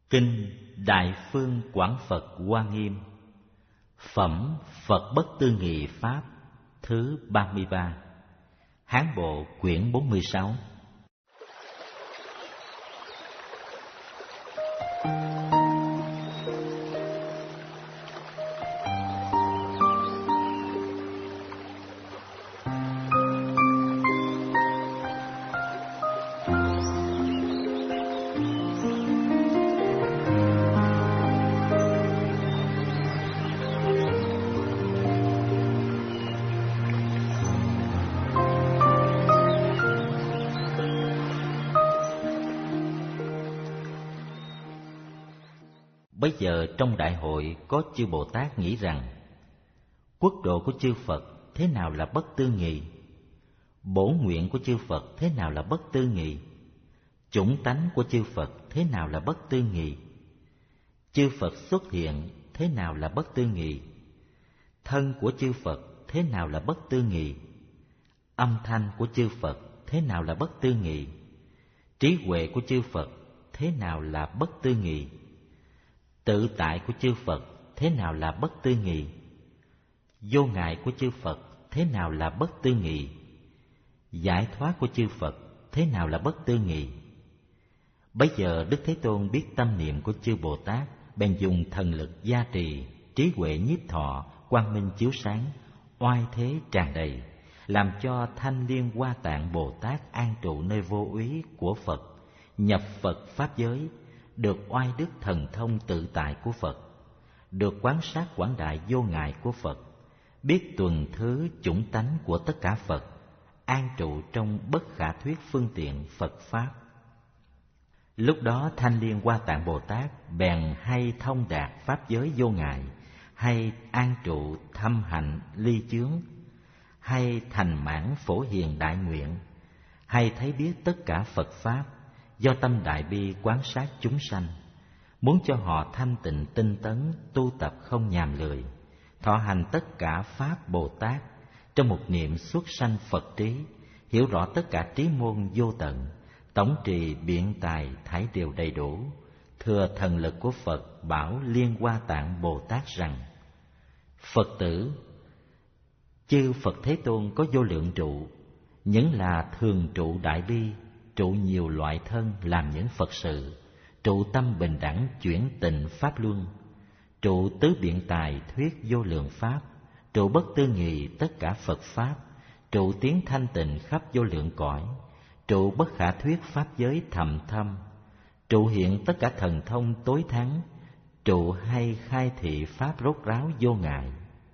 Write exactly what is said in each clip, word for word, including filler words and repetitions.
Kinh Đại Phương Quảng Phật Hoa Nghiêm. Phẩm Phật Bất Tư Nghị Pháp thứ ba mươi ba. Hán Bộ quyển bốn mươi sáu. Bây giờ trong đại hội có chư Bồ Tát nghĩ rằng quốc độ của chư Phật thế nào là bất tư nghị, bổ nguyện của chư Phật thế nào là bất tư nghị, chủng tánh của chư Phật thế nào là bất tư nghị, chư Phật xuất hiện thế nào là bất tư nghị, thân của chư Phật thế nào là bất tư nghị, âm thanh của chư Phật thế nào là bất tư nghị, trí huệ của chư Phật thế nào là bất tư nghị, tự tại của chư Phật thế nào là bất tư nghị, vô ngại của chư Phật thế nào là bất tư nghị, giải thoát của chư Phật thế nào là bất tư nghị. Bấy giờ Đức Thế Tôn biết tâm niệm của chư Bồ Tát, bèn dùng thần lực gia trì, trí huệ nhiếp thọ, quang minh chiếu sáng, oai thế tràn đầy, làm cho Thanh Liên Hoa Tạng Bồ Tát an trụ nơi vô úy của Phật, nhập Phật pháp giới, được oai đức thần thông tự tại của Phật, được quán sát quảng đại vô ngại của Phật, biết tuần thứ chủng tánh của tất cả Phật, an trụ trong bất khả thuyết phương tiện Phật pháp. Lúc đó Thanh Liên Hoa Tạng Bồ Tát bèn hay thông đạt pháp giới vô ngại, hay an trụ thâm hạnh ly chướng, hay thành mãn phổ hiền đại nguyện, hay thấy biết tất cả Phật pháp, do tâm đại bi quán sát chúng sanh, muốn cho họ thanh tịnh tinh tấn, tu tập không nhàm lười, thọ hành tất cả pháp Bồ Tát, trong một niệm xuất sanh Phật trí, hiểu rõ tất cả trí môn vô tận, tổng trì biện tài thảy đều đầy đủ, thừa thần lực của Phật bảo Liên Hoa Tạng Bồ Tát rằng: Phật tử, chư Phật Thế Tôn có vô lượng trụ, những là thường trụ đại bi, trụ nhiều loại thân làm những Phật sự, trụ tâm bình đẳng chuyển tịnh pháp luân, trụ tứ biện tài thuyết vô lượng pháp, trụ bất tư nghị tất cả Phật pháp, trụ tiến thanh tịnh khắp vô lượng cõi, trụ bất khả thuyết pháp giới thầm thâm, trụ hiện tất cả thần thông tối thắng, trụ hay khai thị pháp rốt ráo vô ngại.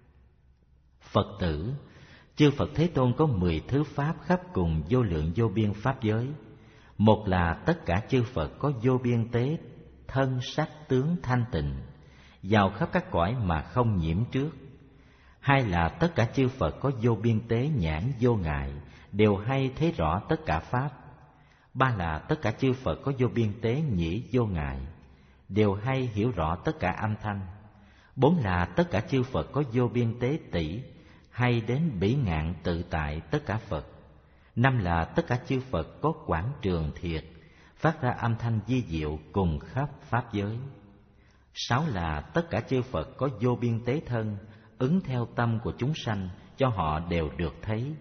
Phật tử, chư Phật Thế Tôn có mười thứ pháp khắp cùng vô lượng vô biên pháp giới. Một là tất cả chư Phật có vô biên tế thân sắc tướng thanh tịnh, vào khắp các cõi mà không nhiễm trước. Hai là tất cả chư Phật có vô biên tế nhãn vô ngại, đều hay thấy rõ tất cả pháp. Ba là tất cả chư Phật có vô biên tế nhĩ vô ngại, đều hay hiểu rõ tất cả âm thanh. Bốn là tất cả chư Phật có vô biên tế tỷ, hay đến bỉ ngạn tự tại tất cả Phật. Năm là tất cả chư Phật có quảng trường thiệt, phát ra âm thanh di diệu cùng khắp pháp giới. Sáu là tất cả chư Phật có vô biên tế thân, ứng theo tâm của chúng sanh, cho họ đều được thấy.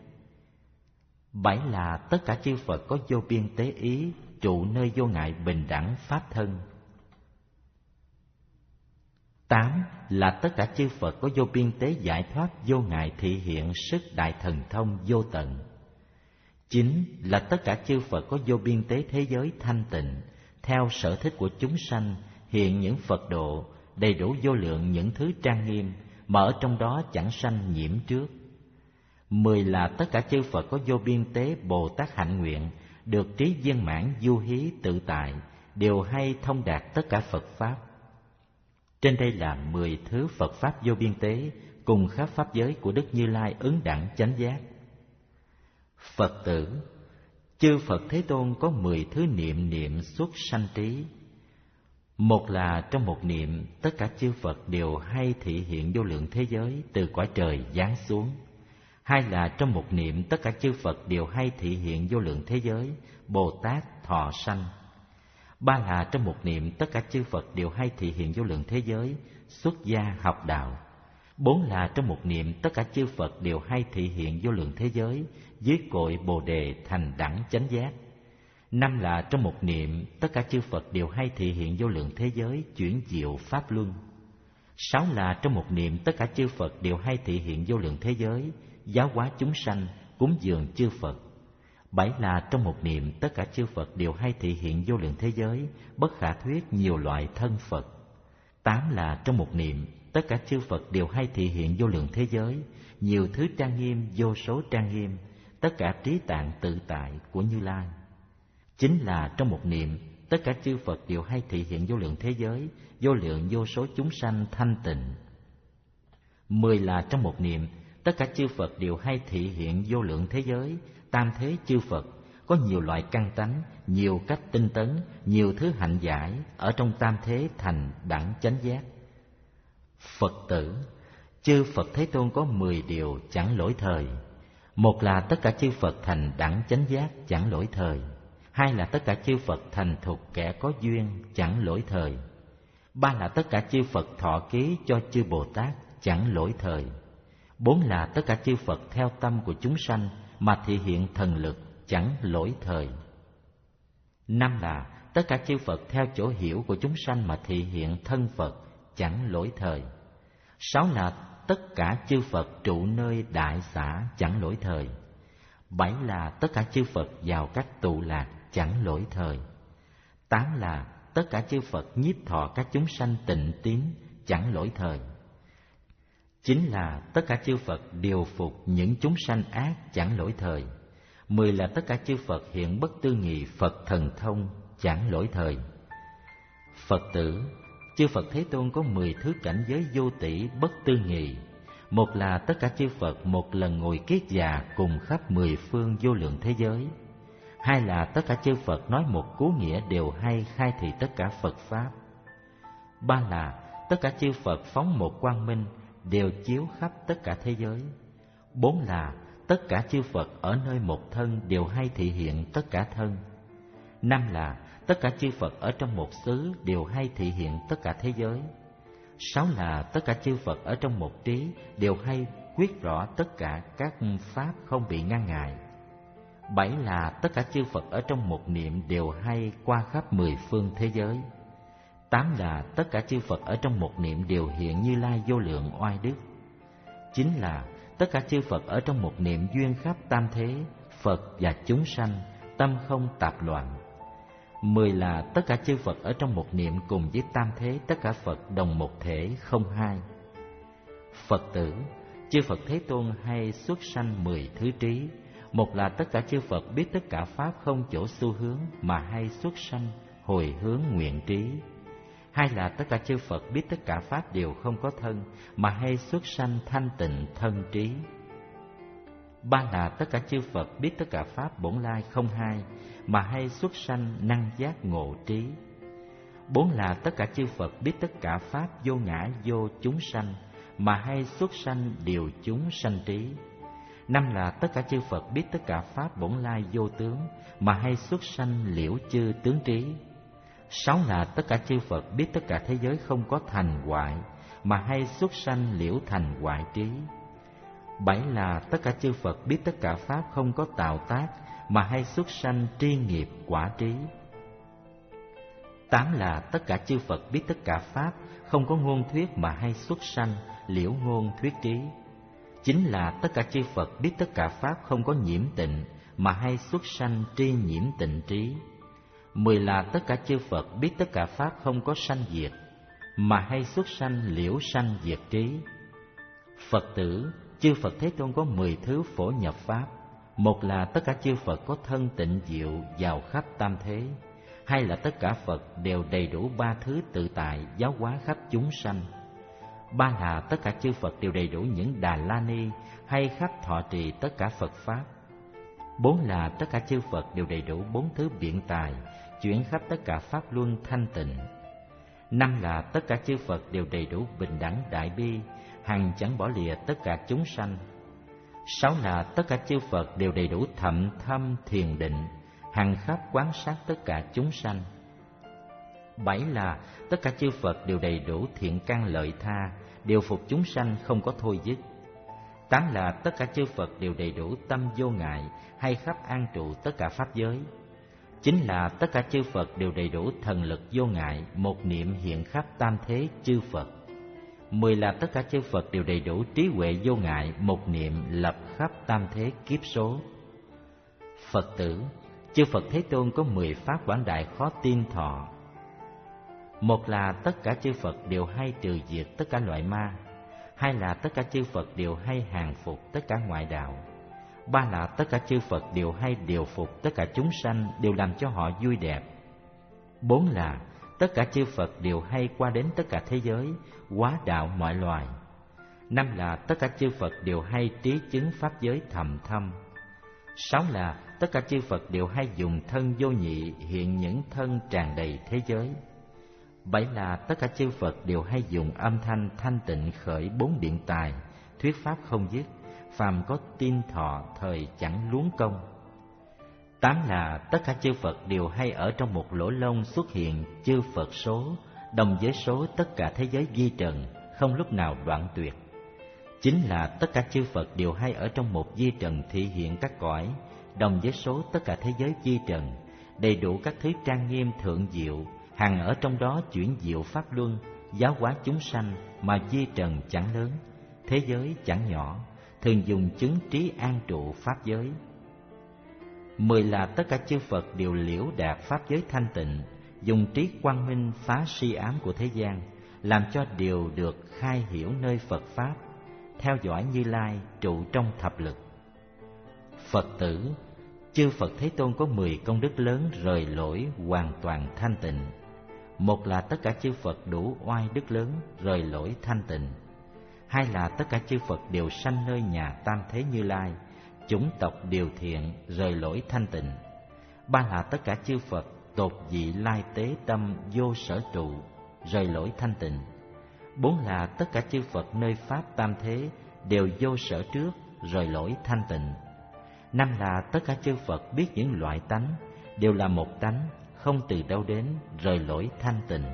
Bảy là tất cả chư Phật có vô biên tế ý, trụ nơi vô ngại bình đẳng pháp thân. Tám là tất cả chư Phật có vô biên tế giải thoát vô ngại thị hiện sức đại thần thông vô tận. Chín là tất cả chư Phật có vô biên tế thế giới thanh tịnh, theo sở thích của chúng sanh hiện những Phật độ, đầy đủ vô lượng những thứ trang nghiêm, mà ở trong đó chẳng sanh nhiễm trước. Mười là tất cả chư Phật có vô biên tế Bồ Tát hạnh nguyện, được trí viên mãn du hí tự tại, đều hay thông đạt tất cả Phật pháp. Trên đây là mười thứ Phật pháp vô biên tế, cùng khắp pháp giới của Đức Như Lai ứng đẳng chánh giác. Phật tử, chư Phật Thế Tôn có mười thứ niệm niệm xuất sanh trí. Một là trong một niệm, tất cả chư Phật đều hay thị hiện vô lượng thế giới từ cõi trời giáng xuống. Hai là trong một niệm, tất cả chư Phật đều hay thị hiện vô lượng thế giới, Bồ Tát thọ sanh. Ba là trong một niệm tất cả chư Phật đều hay thị hiện vô lượng thế giới, xuất gia học đạo. Bốn là trong một niệm tất cả chư Phật đều hay thị hiện vô lượng thế giới, dưới cội Bồ đề thành đẳng chánh giác. Năm là trong một niệm tất cả chư Phật đều hay thị hiện vô lượng thế giới, chuyển diệu pháp luân. Sáu là trong một niệm tất cả chư Phật đều hay thị hiện vô lượng thế giới, giáo hóa chúng sanh, cúng dường chư Phật. Bảy là trong một niệm tất cả chư Phật đều hay thị hiện vô lượng thế giới, bất khả thuyết nhiều loại thân Phật. Tám là trong một niệm tất cả chư Phật đều hay thị hiện vô lượng thế giới, nhiều thứ trang nghiêm, vô số trang nghiêm, tất cả trí tạng tự tại của Như Lai. Chín là trong một niệm tất cả chư Phật đều hay thị hiện vô lượng thế giới, vô lượng vô số chúng sanh thanh tịnh. Mười là trong một niệm tất cả chư Phật đều hay thị hiện vô lượng thế giới, tam thế chư Phật, có nhiều loại căn tánh, nhiều cách tinh tấn, nhiều thứ hạnh giải, ở trong tam thế thành đẳng chánh giác. Phật tử, chư Phật Thế Tôn có mười điều chẳng lỗi thời. Một là tất cả chư Phật thành đẳng chánh giác chẳng lỗi thời. Hai là tất cả chư Phật thành thục kẻ có duyên chẳng lỗi thời. Ba là tất cả chư Phật thọ ký cho chư Bồ Tát chẳng lỗi thời. Bốn là tất cả chư Phật theo tâm của chúng sanh mà thị hiện thần lực chẳng lỗi thời. Năm là tất cả chư Phật theo chỗ hiểu của chúng sanh mà thị hiện thân Phật chẳng lỗi thời. Sáu là tất cả chư Phật trụ nơi đại xã chẳng lỗi thời. Bảy là tất cả chư Phật vào các tụ lạc chẳng lỗi thời. Tám là tất cả chư Phật nhiếp thọ các chúng sanh tịnh tín chẳng lỗi thời. Chín là tất cả chư Phật điều phục những chúng sanh ác chẳng lỗi thời. Mười là tất cả chư Phật hiện bất tư nghị Phật thần thông chẳng lỗi thời. Phật tử, chư Phật Thế Tôn có mười thứ cảnh giới vô tỷ bất tư nghị. Một là tất cả chư Phật một lần ngồi kiết già cùng khắp mười phương vô lượng thế giới. Hai là tất cả chư Phật nói một cú nghĩa đều hay khai thị tất cả Phật Pháp. Ba là tất cả chư Phật phóng một quang minh đều chiếu khắp tất cả thế giới. Bốn là tất cả chư Phật ở nơi một thân đều hay thị hiện tất cả thân. Năm là tất cả chư Phật ở trong một xứ đều hay thị hiện tất cả thế giới. Sáu là tất cả chư Phật ở trong một trí đều hay quyết rõ tất cả các pháp không bị ngăn ngại. Bảy là tất cả chư Phật ở trong một niệm đều hay qua khắp mười phương thế giới. Tám là tất cả chư Phật ở trong một niệm đều hiện Như Lai vô lượng oai đức. Chín là tất cả chư Phật ở trong một niệm duyên khắp tam thế, Phật và chúng sanh, tâm không tạp loạn. Mười là tất cả chư Phật ở trong một niệm cùng với tam thế, tất cả Phật đồng một thể không hai. Phật tử, chư Phật Thế Tôn hay xuất sanh mười thứ trí. Một là tất cả chư Phật biết tất cả pháp không chỗ xu hướng mà hay xuất sanh hồi hướng nguyện trí. Hai là tất cả chư Phật biết tất cả pháp đều không có thân mà hay xuất sanh thanh tịnh thân trí. Ba là tất cả chư Phật biết tất cả pháp bổn lai không hai mà hay xuất sanh năng giác ngộ trí. Bốn là tất cả chư Phật biết tất cả pháp vô ngã vô chúng sanh mà hay xuất sanh điều chúng sanh trí. Năm là tất cả chư Phật biết tất cả pháp bổn lai vô tướng mà hay xuất sanh liễu chư tướng trí. Sáu là tất cả chư Phật biết tất cả thế giới không có thành hoại mà hay xuất sanh liễu thành hoại trí. Bảy là tất cả chư Phật biết tất cả pháp không có tạo tác mà hay xuất sanh tri nghiệp quả trí. Tám là tất cả chư Phật biết tất cả pháp không có ngôn thuyết mà hay xuất sanh liễu ngôn thuyết trí. Chín là tất cả chư Phật biết tất cả pháp không có nhiễm tịnh mà hay xuất sanh tri nhiễm tịnh trí. Mười là tất cả chư Phật biết tất cả pháp không có sanh diệt mà hay xuất sanh liễu sanh diệt trí. Phật tử, chư Phật Thế Tôn có mười thứ phổ nhập pháp. Một là tất cả chư Phật có thân tịnh diệu vào khắp tam thế. Hai là tất cả Phật đều đầy đủ ba thứ tự tại giáo hóa khắp chúng sanh. Ba là tất cả chư Phật đều đầy đủ những Đà La Ni hay khắp thọ trì tất cả Phật Pháp. Bốn là tất cả chư Phật đều đầy đủ bốn thứ biện tài chuyển khắp tất cả Pháp luân thanh tịnh. Năm là tất cả chư Phật đều đầy đủ bình đẳng đại bi, hằng chẳng bỏ lìa tất cả chúng sanh. Sáu là tất cả chư Phật đều đầy đủ thậm thâm thiền định, hằng khắp quán sát tất cả chúng sanh. Bảy là tất cả chư Phật đều đầy đủ thiện căn lợi tha, điều phục chúng sanh không có thôi dứt. Tám là tất cả chư Phật đều đầy đủ tâm vô ngại, hay khắp an trụ tất cả pháp giới. Chín là tất cả chư Phật đều đầy đủ thần lực vô ngại, một niệm hiện khắp tam thế chư Phật. Mười là tất cả chư Phật đều đầy đủ trí huệ vô ngại, một niệm lập khắp tam thế kiếp số. Phật tử, chư Phật Thế Tôn có mười pháp quảng đại khó tin thọ. Một là tất cả chư Phật đều hay trừ diệt tất cả loại ma. Hai là tất cả chư Phật đều hay hàng phục tất cả ngoại đạo. Ba là tất cả chư Phật đều hay điều phục tất cả chúng sanh, đều làm cho họ vui đẹp. Bốn là tất cả chư Phật đều hay qua đến tất cả thế giới, hóa đạo mọi loài. Năm là tất cả chư Phật đều hay trí chứng pháp giới thầm thâm. Sáu là tất cả chư Phật đều hay dùng thân vô nhị hiện những thân tràn đầy thế giới. Bảy là tất cả chư Phật đều hay dùng âm thanh thanh tịnh khởi bốn biện tài, thuyết pháp không dứt, phàm có tin thọ thời chẳng luống công. Tám là tất cả chư Phật đều hay ở trong một lỗ lông xuất hiện chư Phật số, đồng với số tất cả thế giới vi trần, không lúc nào đoạn tuyệt. Chín là tất cả chư Phật đều hay ở trong một vi trần thị hiện các cõi, đồng với số tất cả thế giới vi trần, đầy đủ các thứ trang nghiêm thượng diệu, hằng ở trong đó chuyển diệu pháp luân, giáo hóa chúng sanh, mà vi trần chẳng lớn, thế giới chẳng nhỏ, thường dùng chứng trí an trụ pháp giới. Mười là tất cả chư Phật đều liễu đạt pháp giới thanh tịnh, dùng trí quang minh phá si ám của thế gian, làm cho điều được khai hiểu nơi Phật pháp, theo dõi Như Lai trụ trong thập lực. Phật tử, chư Phật Thế Tôn có mười công đức lớn rời lỗi hoàn toàn thanh tịnh. Một là tất cả chư Phật đủ oai đức lớn rời lỗi thanh tịnh. Hai là tất cả chư Phật đều sanh nơi nhà tam thế Như Lai, chủng tộc điều thiện rời lỗi thanh tịnh. Ba là tất cả chư Phật tột dị lai tế tâm vô sở trụ rời lỗi thanh tịnh. Bốn là tất cả chư Phật nơi pháp tam thế đều vô sở trước rời lỗi thanh tịnh. Năm là tất cả chư Phật biết những loại tánh đều là một tánh, không từ đâu đến rời lỗi thanh tịnh.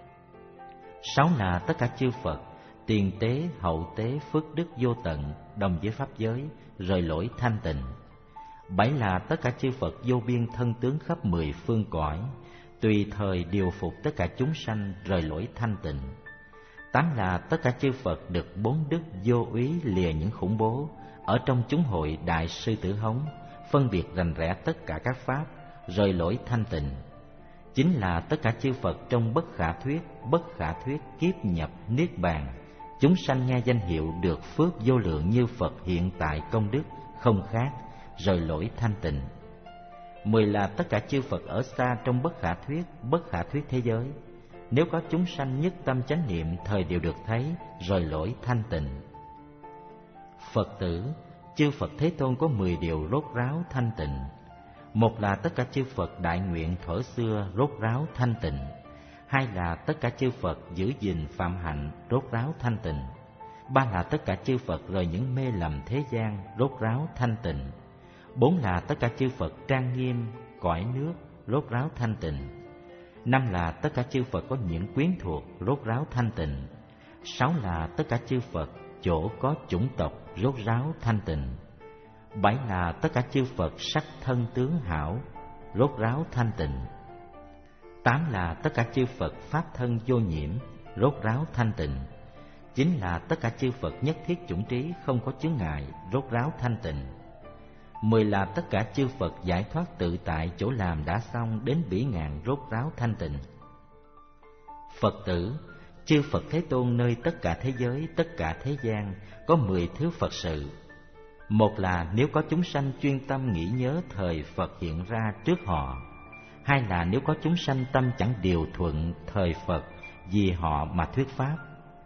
Sáu là tất cả chư Phật tiền tế hậu tế phước đức vô tận, đồng với pháp giới rời lỗi thanh tịnh. Bảy là tất cả chư Phật vô biên thân tướng khắp mười phương cõi, tùy thời điều phục tất cả chúng sanh rời lỗi thanh tịnh. Tám là tất cả chư Phật được bốn đức vô úy lìa những khủng bố, ở trong chúng hội đại sư tử hống, phân biệt rành rẽ tất cả các pháp rời lỗi thanh tịnh. Chính là tất cả chư Phật trong bất khả thuyết, bất khả thuyết kiếp nhập niết bàn, chúng sanh nghe danh hiệu được phước vô lượng như Phật hiện tại công đức không khác, rời lỗi thanh tịnh. Mười là tất cả chư Phật ở xa trong bất khả thuyết, bất khả thuyết thế giới, nếu có chúng sanh nhất tâm chánh niệm thời đều được thấy, rời lỗi thanh tịnh. Phật tử, chư Phật Thế Tôn có mười điều rốt ráo thanh tịnh. Một là tất cả chư Phật đại nguyện thuở xưa rốt ráo thanh tịnh. Hai là tất cả chư Phật giữ gìn phạm hạnh rốt ráo thanh tịnh. Ba là tất cả chư Phật rời những mê lầm thế gian rốt ráo thanh tịnh. Bốn là tất cả chư Phật trang nghiêm cõi nước rốt ráo thanh tịnh. Năm là tất cả chư Phật có những quyến thuộc rốt ráo thanh tịnh. Sáu là tất cả chư Phật chỗ có chủng tộc rốt ráo thanh tịnh. Bảy là tất cả chư Phật sắc thân tướng hảo rốt ráo thanh tịnh. Tám là tất cả chư Phật pháp thân vô nhiễm rốt ráo thanh tịnh. Chín là tất cả chư Phật nhất thiết chủng trí không có chướng ngại rốt ráo thanh tịnh. Mười là tất cả chư Phật giải thoát tự tại chỗ làm đã xong đến bỉ ngạn rốt ráo thanh tịnh. Phật tử, chư Phật Thế Tôn nơi tất cả thế giới, tất cả thế gian có mười thứ Phật sự. Một là nếu có chúng sanh chuyên tâm nghĩ nhớ thời Phật hiện ra trước họ. Hai là nếu có chúng sanh tâm chẳng điều thuận thời Phật vì họ mà thuyết pháp.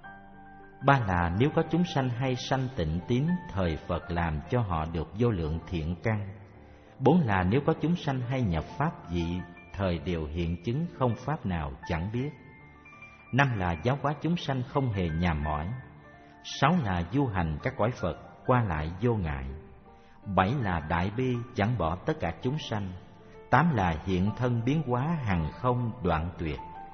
Ba là nếu có chúng sanh hay sanh tịnh tín thời Phật làm cho họ được vô lượng thiện căn. Bốn là nếu có chúng sanh hay nhập pháp dị thời đều hiện chứng không pháp nào chẳng biết. Năm là giáo hóa chúng sanh không hề nhàm mỏi. Sáu là du hành các cõi Phật qua lại vô ngại. Bảy là đại bi chẳng bỏ tất cả chúng sanh. Tám là hiện thân biến hóa hằng không đoạn tuyệt.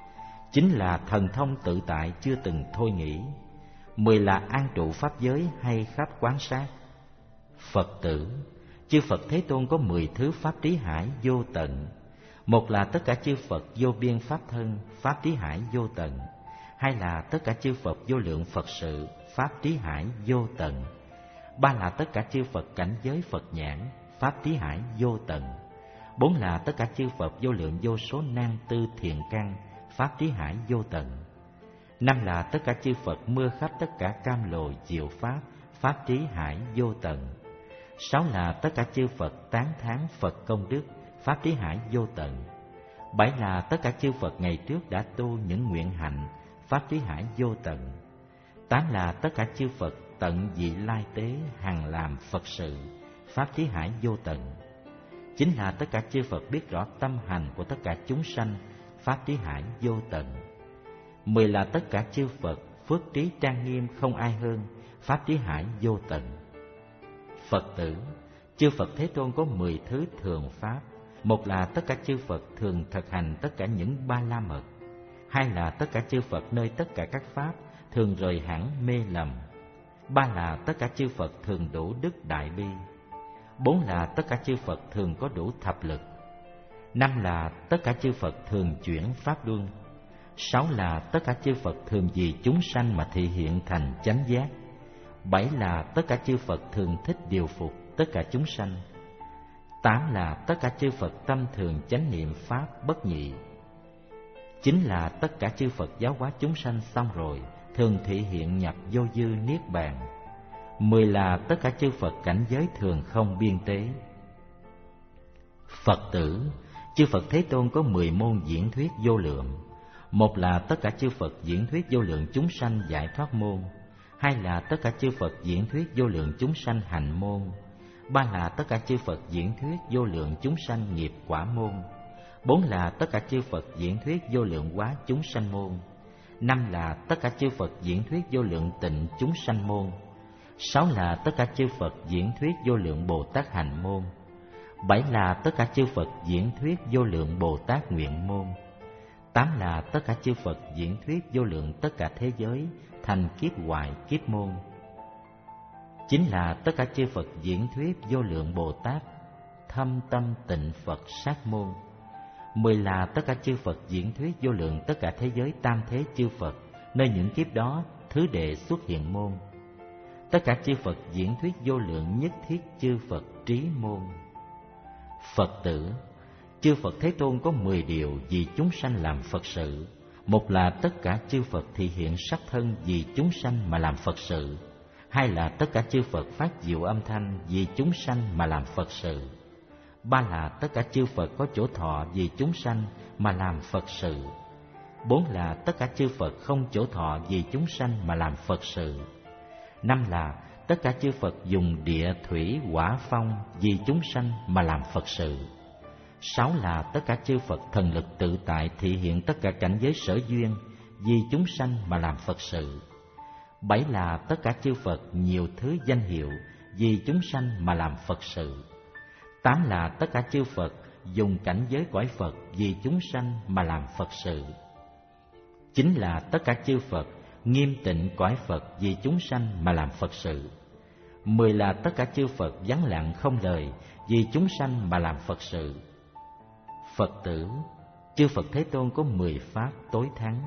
chính là thần thông tự tại chưa từng thôi nghĩ. Mười là an trụ pháp giới hay khắp quán sát. Phật tử, chư Phật Thế Tôn có mười thứ pháp trí hải vô tận. Một là tất cả chư Phật vô biên pháp thân, pháp trí hải vô tận. Hai là tất cả chư Phật vô lượng Phật sự, pháp trí hải vô tận. Ba là tất cả chư Phật cảnh giới Phật nhãn, pháp trí hải vô tận. Bốn là tất cả chư Phật vô lượng vô số nan tư thiện căn, pháp trí hải vô tận. Năm là tất cả chư Phật mưa khắp tất cả cam lồ diệu pháp, pháp trí hải vô tận. Sáu là tất cả chư Phật tán thán Phật công đức, pháp trí hải vô tận. Bảy là tất cả chư Phật ngày trước đã tu những nguyện hạnh, pháp trí hải vô tận. Tám là tất cả chư Phật tận vị lai tế hằng làm Phật sự, pháp trí hải vô tận. Chín là tất cả chư Phật biết rõ tâm hành của tất cả chúng sanh, pháp trí hải vô tận. Mười là tất cả chư Phật phước trí trang nghiêm không ai hơn, pháp trí hải vô tận. Phật tử, chư Phật Thế Tôn có mười thứ thường pháp. Một là tất cả chư Phật thường thực hành tất cả những ba la mật. Hai là tất cả chư Phật nơi tất cả các pháp thường rời hẳn mê lầm. Ba là tất cả chư Phật thường đủ đức đại bi. Bốn là tất cả chư Phật thường có đủ thập lực. Năm là tất cả chư Phật thường chuyển pháp luân. Sáu là tất cả chư Phật thường vì chúng sanh mà thị hiện thành chánh giác. Bảy là tất cả chư Phật thường thích điều phục tất cả chúng sanh. Tám là tất cả chư Phật tâm thường chánh niệm pháp bất nhị. Chín là tất cả chư Phật giáo hóa chúng sanh xong rồi thường thị hiện nhập vô dư niết bàn. Mười là tất cả chư Phật cảnh giới thường không biên tế. Phật tử, chư Phật Thế Tôn có mười môn diễn thuyết vô lượng. Một là tất cả chư Phật diễn thuyết vô lượng chúng sanh giải thoát môn. Hai là tất cả chư Phật diễn thuyết vô lượng chúng sanh hạnh môn. Ba là tất cả chư Phật diễn thuyết vô lượng chúng sanh nghiệp quả môn. Bốn là tất cả chư Phật diễn thuyết vô lượng hóa chúng sanh môn. Năm là tất cả chư Phật diễn thuyết vô lượng tịnh chúng sanh môn. Sáu là tất cả chư Phật diễn thuyết vô lượng Bồ Tát hành môn. Bảy là tất cả chư Phật diễn thuyết vô lượng Bồ Tát nguyện môn. Tám là tất cả chư Phật diễn thuyết vô lượng tất cả thế giới thành kiếp hoại kiếp môn. Chín là tất cả chư Phật diễn thuyết vô lượng Bồ Tát thâm tâm tịnh Phật sát môn. Mười là tất cả chư Phật diễn thuyết vô lượng tất cả thế giới tam thế chư Phật nơi những kiếp đó thứ đệ xuất hiện môn. Tất cả chư Phật diễn thuyết vô lượng nhất thiết chư Phật trí môn. Phật tử, chư Phật Thế Tôn có mười điều vì chúng sanh làm Phật sự. Một là tất cả chư Phật thị hiện sắc thân vì chúng sanh mà làm Phật sự. Hai là tất cả chư Phật phát diệu âm thanh vì chúng sanh mà làm Phật sự. Ba là tất cả chư Phật có chỗ thọ vì chúng sanh mà làm Phật sự. Bốn là tất cả chư Phật không chỗ thọ vì chúng sanh mà làm Phật sự. Năm là tất cả chư Phật dùng địa thủy hỏa phong vì chúng sanh mà làm Phật sự. Sáu là tất cả chư Phật thần lực tự tại thị hiện tất cả cảnh giới sở duyên vì chúng sanh mà làm Phật sự. Bảy là tất cả chư Phật nhiều thứ danh hiệu vì chúng sanh mà làm Phật sự. Tám là tất cả chư Phật dùng cảnh giới cõi Phật vì chúng sanh mà làm Phật sự. Chín là tất cả chư Phật nghiêm tịnh cõi Phật vì chúng sanh mà làm Phật sự. Mười là tất cả chư Phật vắng lặng không lời vì chúng sanh mà làm Phật sự. Phật tử, chư Phật Thế Tôn có mười pháp tối thắng.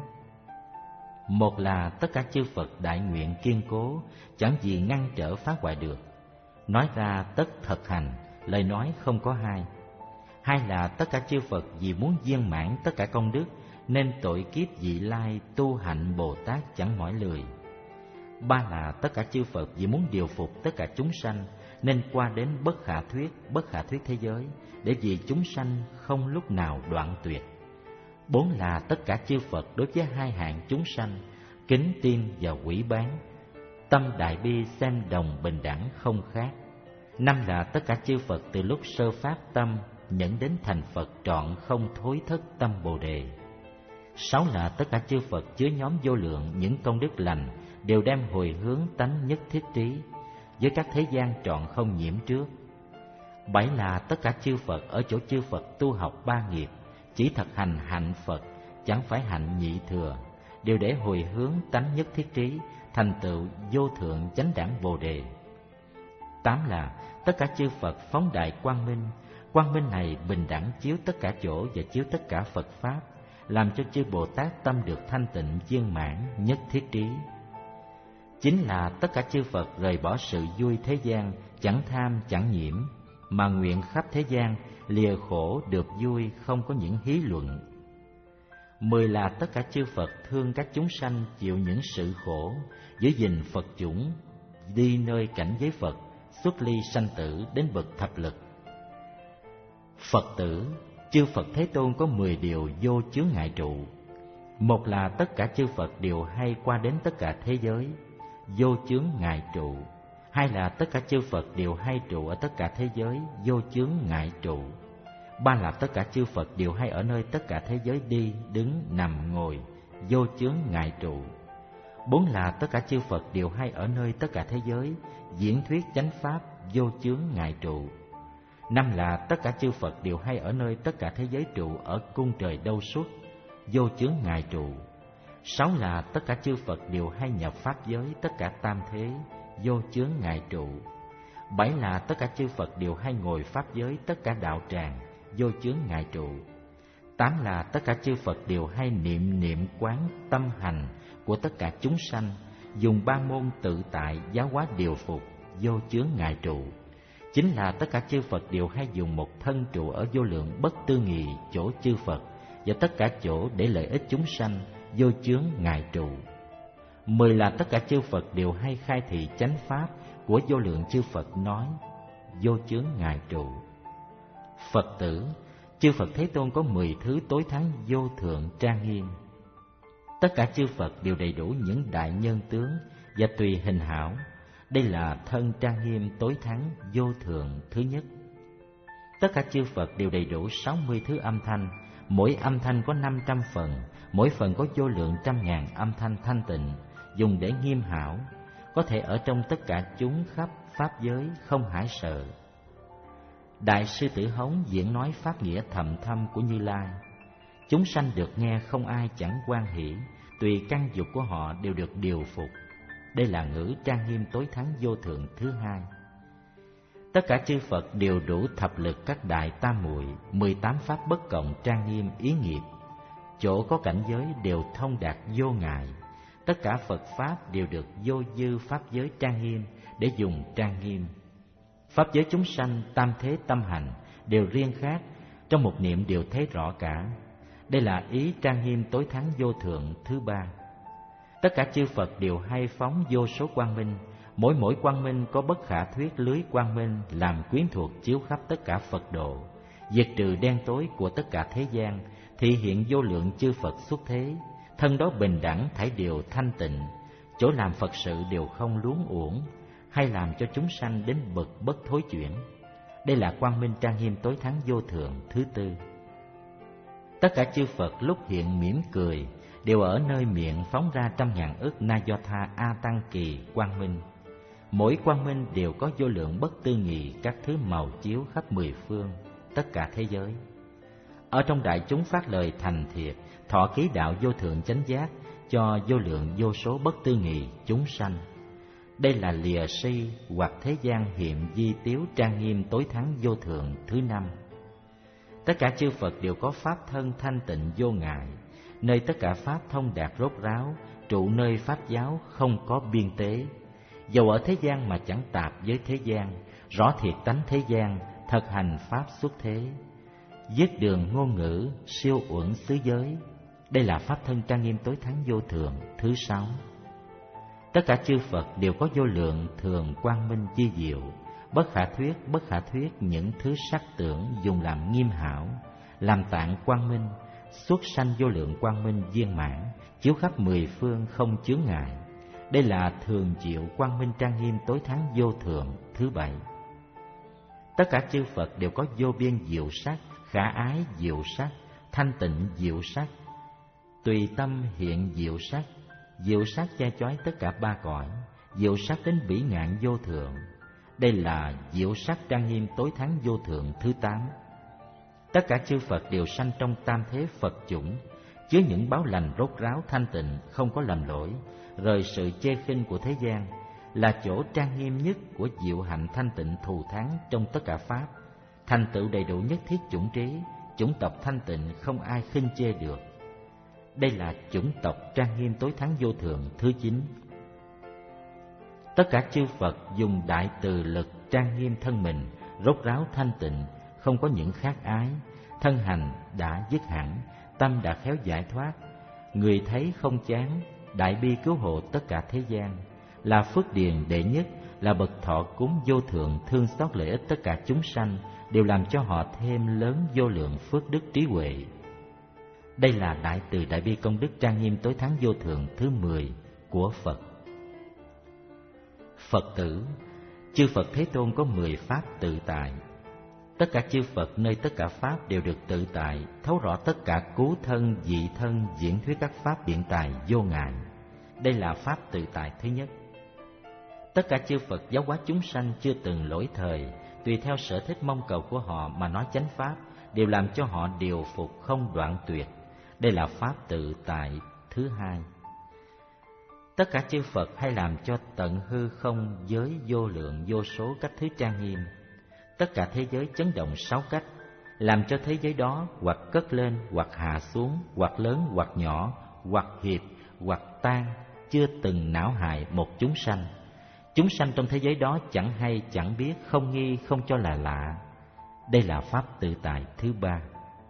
Một là tất cả chư Phật đại nguyện kiên cố, chẳng gì ngăn trở phá hoại được. Nói ra tất thật hành, lời nói không có hai. Hai là tất cả chư Phật vì muốn viên mãn tất cả công đức nên tội kiếp vị lai tu hạnh Bồ Tát chẳng mỏi lười. Ba là tất cả chư Phật vì muốn điều phục tất cả chúng sanh nên qua đến bất khả thuyết, bất khả thuyết thế giới để vì chúng sanh không lúc nào đoạn tuyệt. Bốn là tất cả chư Phật đối với hai hạng chúng sanh kính tiên và quỷ bán, tâm đại bi xem đồng bình đẳng không khác. Năm là tất cả chư Phật từ lúc sơ phát tâm nhẫn đến thành Phật trọn không thối thất tâm Bồ đề. Sáu là tất cả chư Phật chứa nhóm vô lượng những công đức lành đều đem hồi hướng tánh nhất thiết trí với các thế gian trọn không nhiễm trước. Bảy là tất cả chư Phật ở chỗ chư Phật tu học ba nghiệp, chỉ thực hành hạnh Phật, chẳng phải hạnh nhị thừa, đều để hồi hướng tánh nhất thiết trí, thành tựu vô thượng chánh đẳng Bồ đề. Tám là tất cả chư Phật phóng đại quang minh. Quang minh này bình đẳng chiếu tất cả chỗ và chiếu tất cả Phật pháp, làm cho chư Bồ Tát tâm được thanh tịnh viên mãn nhất thiết trí. Chính là tất cả chư Phật rời bỏ sự vui thế gian, chẳng tham chẳng nhiễm, mà nguyện khắp thế gian lìa khổ được vui, không có những hí luận. Mười là tất cả chư Phật thương các chúng sanh chịu những sự khổ, giữ gìn Phật chủng, đi nơi cảnh giới Phật, xuất ly sanh tử đến bậc thập lực. Phật tử, chư Phật Thế Tôn có mười điều vô chướng ngại trụ. Một là tất cả chư Phật đều hay qua đến tất cả thế giới, vô chướng ngại trụ. Hai là tất cả chư Phật đều hay trụ ở tất cả thế giới, vô chướng ngại trụ. Ba là tất cả chư Phật đều hay ở nơi tất cả thế giới đi, đứng, nằm, ngồi, vô chướng ngại trụ. Bốn là tất cả chư Phật đều hay ở nơi tất cả thế giới, diễn thuyết chánh pháp, vô chướng ngại trụ. Năm là tất cả chư Phật đều hay ở nơi tất cả thế giới trụ ở cung trời đâu suốt, vô chướng ngại trụ. Sáu là tất cả chư Phật đều hay nhập pháp giới tất cả tam thế, vô chướng ngại trụ. Bảy là tất cả chư Phật đều hay ngồi pháp giới tất cả đạo tràng, vô chướng ngại trụ. Tám là tất cả chư Phật đều hay niệm niệm quán tâm hành của tất cả chúng sanh, dùng ba môn tự tại giáo hóa điều phục, vô chướng ngại trụ. Chính là tất cả chư Phật đều hay dùng một thân trụ ở vô lượng bất tư nghì chỗ chư Phật và tất cả chỗ để lợi ích chúng sanh, vô chướng ngại trụ. Mười là tất cả chư Phật đều hay khai thị chánh pháp của vô lượng chư Phật nói, vô chướng ngại trụ. Phật tử, chư Phật Thế Tôn có mười thứ tối thắng vô thượng trang nghiêm. Tất cả chư Phật đều đầy đủ những đại nhân tướng và tùy hình hảo. Đây là thân trang nghiêm tối thắng vô thượng thứ nhất. Tất cả chư Phật đều đầy đủ sáu mươi thứ âm thanh, mỗi âm thanh có năm trăm phần, mỗi phần có vô lượng trăm ngàn âm thanh thanh tịnh, dùng để nghiêm hảo, có thể ở trong tất cả chúng khắp pháp giới không hãi sợ. Đại sư Tử Hống diễn nói pháp nghĩa thầm thâm của Như Lai. Chúng sanh được nghe không ai chẳng hoan hỷ, tùy căn dục của họ đều được điều phục. Đây là ngữ trang nghiêm tối thắng vô thượng thứ hai. Tất cả chư Phật đều đủ thập lực các đại tam muội, mười tám pháp bất cộng trang nghiêm ý nghiệp. Chỗ có cảnh giới đều thông đạt vô ngại. Tất cả Phật pháp đều được vô dư pháp giới trang nghiêm để dùng trang nghiêm. Pháp giới chúng sanh tam thế tâm hành đều riêng khác, trong một niệm đều thấy rõ cả. Đây là ý trang nghiêm tối thắng vô thượng thứ ba. Tất cả chư Phật đều hay phóng vô số quang minh, mỗi mỗi quang minh có bất khả thuyết lưới quang minh làm quyến thuộc chiếu khắp tất cả Phật độ, diệt trừ đen tối của tất cả thế gian, thị hiện vô lượng chư Phật xuất thế, thân đó bình đẳng thảy đều thanh tịnh, chỗ làm Phật sự đều không luống uổng, hay làm cho chúng sanh đến bậc bất thối chuyển. Đây là quang minh trang nghiêm tối thắng vô thượng thứ tư. Tất cả chư Phật lúc hiện mỉm cười đều ở nơi miệng phóng ra trăm ngàn ức na do tha a tăng kỳ quang minh. Mỗi quang minh đều có vô lượng bất tư nghì các thứ màu chiếu khắp mười phương tất cả thế giới. Ở trong đại chúng phát lời thành thiệt, thọ ký đạo vô thượng chánh giác cho vô lượng vô số bất tư nghì chúng sanh. Đây là lìa si hoặc thế gian hiện di tiếu trang nghiêm tối thắng vô thượng thứ năm. Tất cả chư Phật đều có pháp thân thanh tịnh vô ngại, nơi tất cả pháp thông đạt rốt ráo, trụ nơi pháp giáo không có biên tế. Dầu ở thế gian mà chẳng tạp với thế gian, rõ thiệt tánh thế gian, thật hành pháp xuất thế. Dứt đường ngôn ngữ, siêu uẩn xứ giới. Đây là pháp thân trang nghiêm tối thắng vô thượng thứ sáu. Tất cả chư Phật đều có vô lượng thường quang minh chi diệu, bất khả thuyết, bất khả thuyết những thứ sắc tưởng dùng làm nghiêm hảo, làm tạng quang minh, xuất sanh vô lượng quang minh viên mãn, chiếu khắp mười phương không chướng ngại. Đây là thường diệu quang minh trang nghiêm tối thắng vô thượng thứ bảy. Tất cả chư Phật đều có vô biên diệu sắc, khả ái diệu sắc, thanh tịnh diệu sắc, tùy tâm hiện diệu sắc. Diệu sắc che chói tất cả ba cõi, diệu sắc đến bỉ ngạn vô thượng. Đây là diệu sắc trang nghiêm tối thắng vô thượng thứ tám. Tất cả chư Phật đều sanh trong tam thế Phật chủng, chứa những báo lành rốt ráo thanh tịnh, không có lầm lỗi, rời sự chê khinh của thế gian, là chỗ trang nghiêm nhất của diệu hạnh thanh tịnh thù thắng trong tất cả pháp, thành tựu đầy đủ nhất thiết chủng trí, chủng tộc thanh tịnh không ai khinh chê được. Đây là chủng tộc trang nghiêm tối thắng vô thượng thứ chín. Tất cả chư Phật dùng đại từ lực trang nghiêm thân mình, rốt ráo thanh tịnh, không có những khác ái, thân hành đã dứt hẳn, tâm đã khéo giải thoát, người thấy không chán, đại bi cứu hộ tất cả thế gian, là phước điền đệ nhất, là bậc thọ cúng vô thượng, thương xót lợi ích tất cả chúng sanh, đều làm cho họ thêm lớn vô lượng phước đức trí huệ. Đây là đại từ đại bi công đức trang nghiêm tối thắng vô thượng thứ mười của Phật. Phật tử, chư Phật Thế Tôn có mười pháp tự tại. Tất cả chư Phật nơi tất cả pháp đều được tự tại, thấu rõ tất cả cứu thân, dị thân, diễn thuyết các pháp biện tài vô ngại. Đây là pháp tự tại thứ nhất. Tất cả chư Phật giáo hóa chúng sanh chưa từng lỗi thời, tùy theo sở thích mong cầu của họ mà nói chánh pháp, đều làm cho họ điều phục không đoạn tuyệt. Đây là pháp tự tại thứ hai. Tất cả chư Phật hay làm cho tận hư không giới vô lượng vô số các thứ trang nghiêm. Tất cả thế giới chấn động sáu cách, làm cho thế giới đó hoặc cất lên, hoặc hạ xuống, hoặc lớn, hoặc nhỏ, hoặc hiệp, hoặc tan, chưa từng não hại một chúng sanh. Chúng sanh trong thế giới đó chẳng hay, chẳng biết, không nghi, không cho là lạ. Đây là pháp tự tại thứ ba.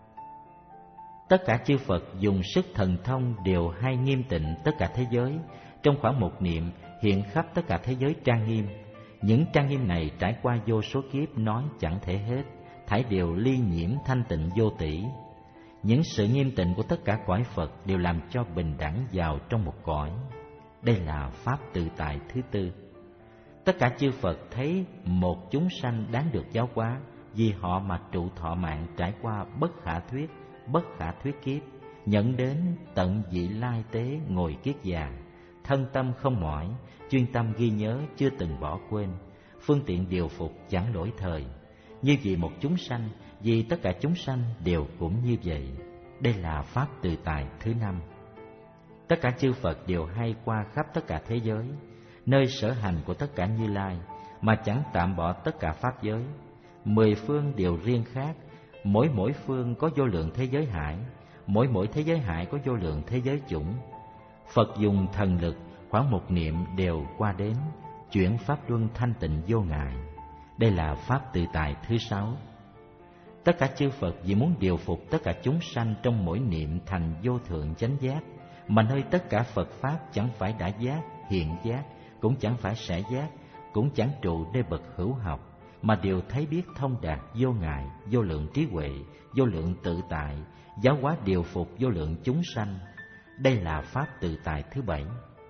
Tất cả chư Phật dùng sức thần thông đều hay nghiêm tịnh tất cả thế giới, trong khoảng một niệm hiện khắp tất cả thế giới trang nghiêm. Những trang nghiêm này trải qua vô số kiếp nói chẳng thể hết, thảy đều ly nhiễm thanh tịnh vô tỷ. Những sự nghiêm tịnh của tất cả cõi Phật đều làm cho bình đẳng vào trong một cõi. Đây là pháp tự tại thứ tư. Tất cả chư Phật thấy một chúng sanh đáng được giáo hóa, vì họ mà trụ thọ mạng trải qua bất khả thuyết, bất khả thuyết kiếp, nhận đến tận vị lai tế ngồi kiết già, thân tâm không mỏi, chuyên tâm ghi nhớ chưa từng bỏ quên, phương tiện điều phục chẳng lỗi thời. Như vì một chúng sanh, vì tất cả chúng sanh đều cũng như vậy. Đây là pháp tự tại thứ năm. Tất cả chư Phật đều hay qua khắp tất cả thế giới, nơi sở hành của tất cả Như Lai, mà chẳng tạm bỏ tất cả pháp giới. Mười phương đều riêng khác, mỗi mỗi phương có vô lượng thế giới hải, mỗi mỗi thế giới hải có vô lượng thế giới chủng. Phật dùng thần lực khoảng một niệm đều qua đến, chuyển pháp luân thanh tịnh vô ngại. Đây là pháp tự tại thứ sáu. Tất cả chư Phật vì muốn điều phục tất cả chúng sanh trong mỗi niệm thành vô thượng chánh giác, mà nơi tất cả Phật pháp chẳng phải đã giác, hiện giác, cũng chẳng phải sẽ giác, cũng chẳng trụ nơi bậc hữu học, mà đều thấy biết thông đạt vô ngại, vô lượng trí huệ, vô lượng tự tại, giáo hóa điều phục vô lượng chúng sanh. Đây là pháp tự tại thứ bảy.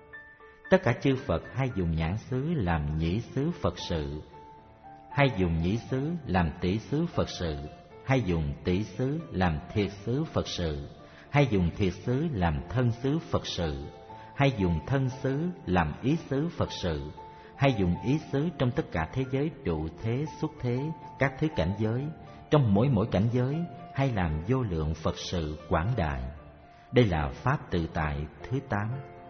Tất cả chư Phật hay dùng nhãn xứ làm nhĩ xứ Phật sự, hay dùng nhĩ xứ làm tỷ xứ Phật sự, hay dùng tỷ xứ làm thiệt xứ Phật sự, hay dùng thiệt xứ làm thân xứ Phật sự, hay dùng thân xứ làm ý xứ Phật sự, hay dùng ý xứ trong tất cả thế giới trụ thế xuất thế các thứ cảnh giới, trong mỗi mỗi cảnh giới hay làm vô lượng Phật sự quảng đại. Đây là pháp tự tại thứ tám.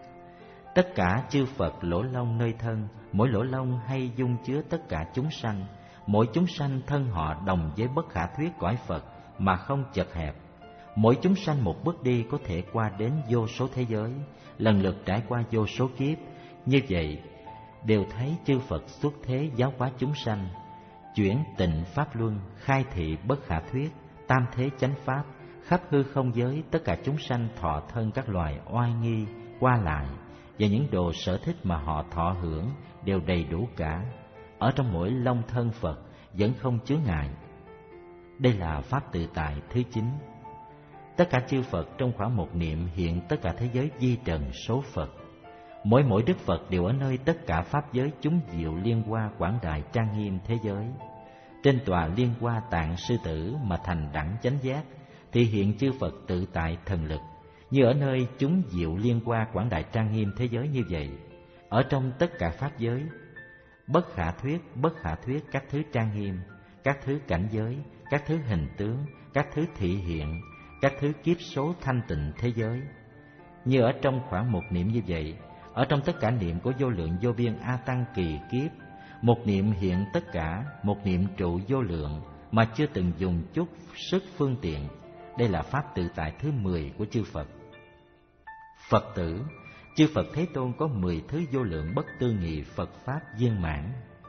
Tất cả chư Phật lỗ lông nơi thân, mỗi lỗ lông hay dung chứa tất cả chúng sanh, mỗi chúng sanh thân họ đồng với bất khả thuyết cõi Phật mà không chật hẹp. Mỗi chúng sanh một bước đi có thể qua đến vô số thế giới, lần lượt trải qua vô số kiếp. Như vậy đều thấy chư Phật xuất thế giáo hóa chúng sanh, chuyển tịnh pháp luân, khai thị bất khả thuyết, tam thế chánh pháp, khắp hư không giới tất cả chúng sanh thọ thân các loài oai nghi qua lại, và những đồ sở thích mà họ thọ hưởng đều đầy đủ cả, ở trong mỗi lông thân Phật vẫn không chướng ngại. Đây là pháp tự tại thứ chín. Tất cả chư Phật trong khoảng một niệm hiện tất cả thế giới di trần số Phật. Mỗi mỗi Đức Phật đều ở nơi tất cả pháp giới chúng diệu liên hoa quảng đại trang nghiêm thế giới. Trên tòa liên hoa tạng sư tử mà thành đẳng chánh giác, thì hiện chư Phật tự tại thần lực, như ở nơi chúng diệu liên hoa quảng đại trang nghiêm thế giới như vậy. Ở trong tất cả pháp giới, bất khả thuyết, bất khả thuyết các thứ trang nghiêm, các thứ cảnh giới, các thứ hình tướng, các thứ thị hiện, các thứ kiếp số thanh tịnh thế giới. Như ở trong khoảng một niệm như vậy, ở trong tất cả niệm của vô lượng vô biên A Tăng kỳ kiếp, một niệm hiện tất cả, một niệm trụ vô lượng mà chưa từng dùng chút sức phương tiện. Đây là pháp tự tại thứ mười của chư Phật. Phật tử, chư Phật Thế Tôn có mười thứ vô lượng bất tư nghị Phật pháp viên mãn.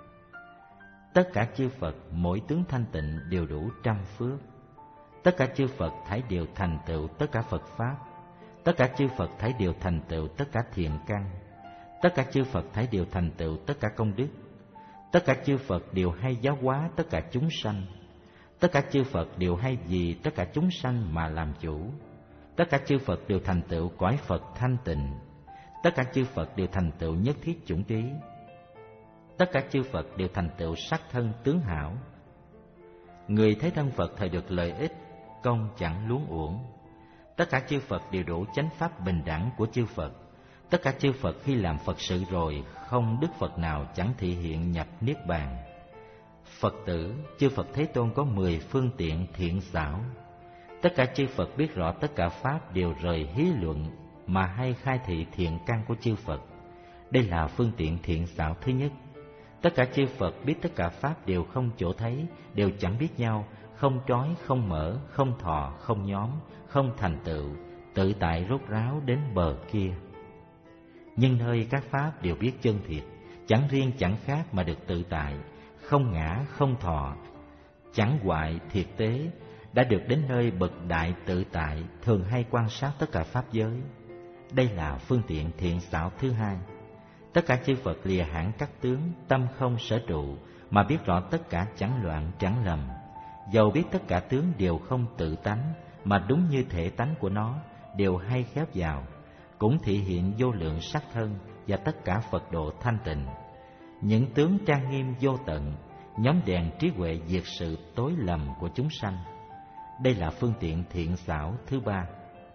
Tất cả chư Phật mỗi tướng thanh tịnh đều đủ trăm phước. Tất cả chư Phật thảy đều thành tựu tất cả Phật pháp. Tất cả chư Phật thảy đều thành tựu tất cả thiện căn. Tất cả chư Phật thảy đều thành tựu tất cả công đức. Tất cả chư Phật đều hay giáo hóa tất cả chúng sanh. Tất cả chư Phật đều hay vì tất cả chúng sanh mà làm chủ. Tất cả chư Phật đều thành tựu cõi Phật thanh tịnh. Tất cả chư Phật đều thành tựu nhất thiết chủng trí. Tất cả chư Phật đều thành tựu sắc thân tướng hảo. Người thấy thân Phật thời được lợi ích, công chẳng luống uổng. Tất cả chư Phật đều đủ chánh pháp bình đẳng của chư Phật. Tất cả chư Phật khi làm Phật sự rồi, không đức Phật nào chẳng thị hiện nhập niết bàn. Phật tử, chư Phật Thế Tôn có mười phương tiện thiện xảo. Tất cả chư Phật biết rõ tất cả pháp đều rời hí luận mà hay khai thị thiện căn của chư Phật. Đây là phương tiện thiện xảo thứ nhất. Tất cả chư Phật biết tất cả pháp đều không chỗ thấy, đều chẳng biết nhau, không trói, không mở, không thọ, không nhóm, không thành tựu, tự tại rốt ráo đến bờ kia. Nhưng nơi các pháp đều biết chân thiệt, chẳng riêng chẳng khác mà được tự tại, không ngã, không thọ, chẳng hoại thiệt tế, đã được đến nơi bậc đại tự tại, thường hay quan sát tất cả pháp giới. Đây là phương tiện thiện xảo thứ hai. Tất cả chư Phật lìa hẳn các tướng, tâm không sở trụ, mà biết rõ tất cả chẳng loạn chẳng lầm. Dầu biết tất cả tướng đều không tự tánh, mà đúng như thể tánh của nó, đều hay khéo vào, cũng thị hiện vô lượng sắc thân và tất cả Phật độ thanh tịnh. Những tướng trang nghiêm vô tận, nhóm đèn trí huệ diệt sự tối lầm của chúng sanh. Đây là phương tiện thiện xảo thứ ba.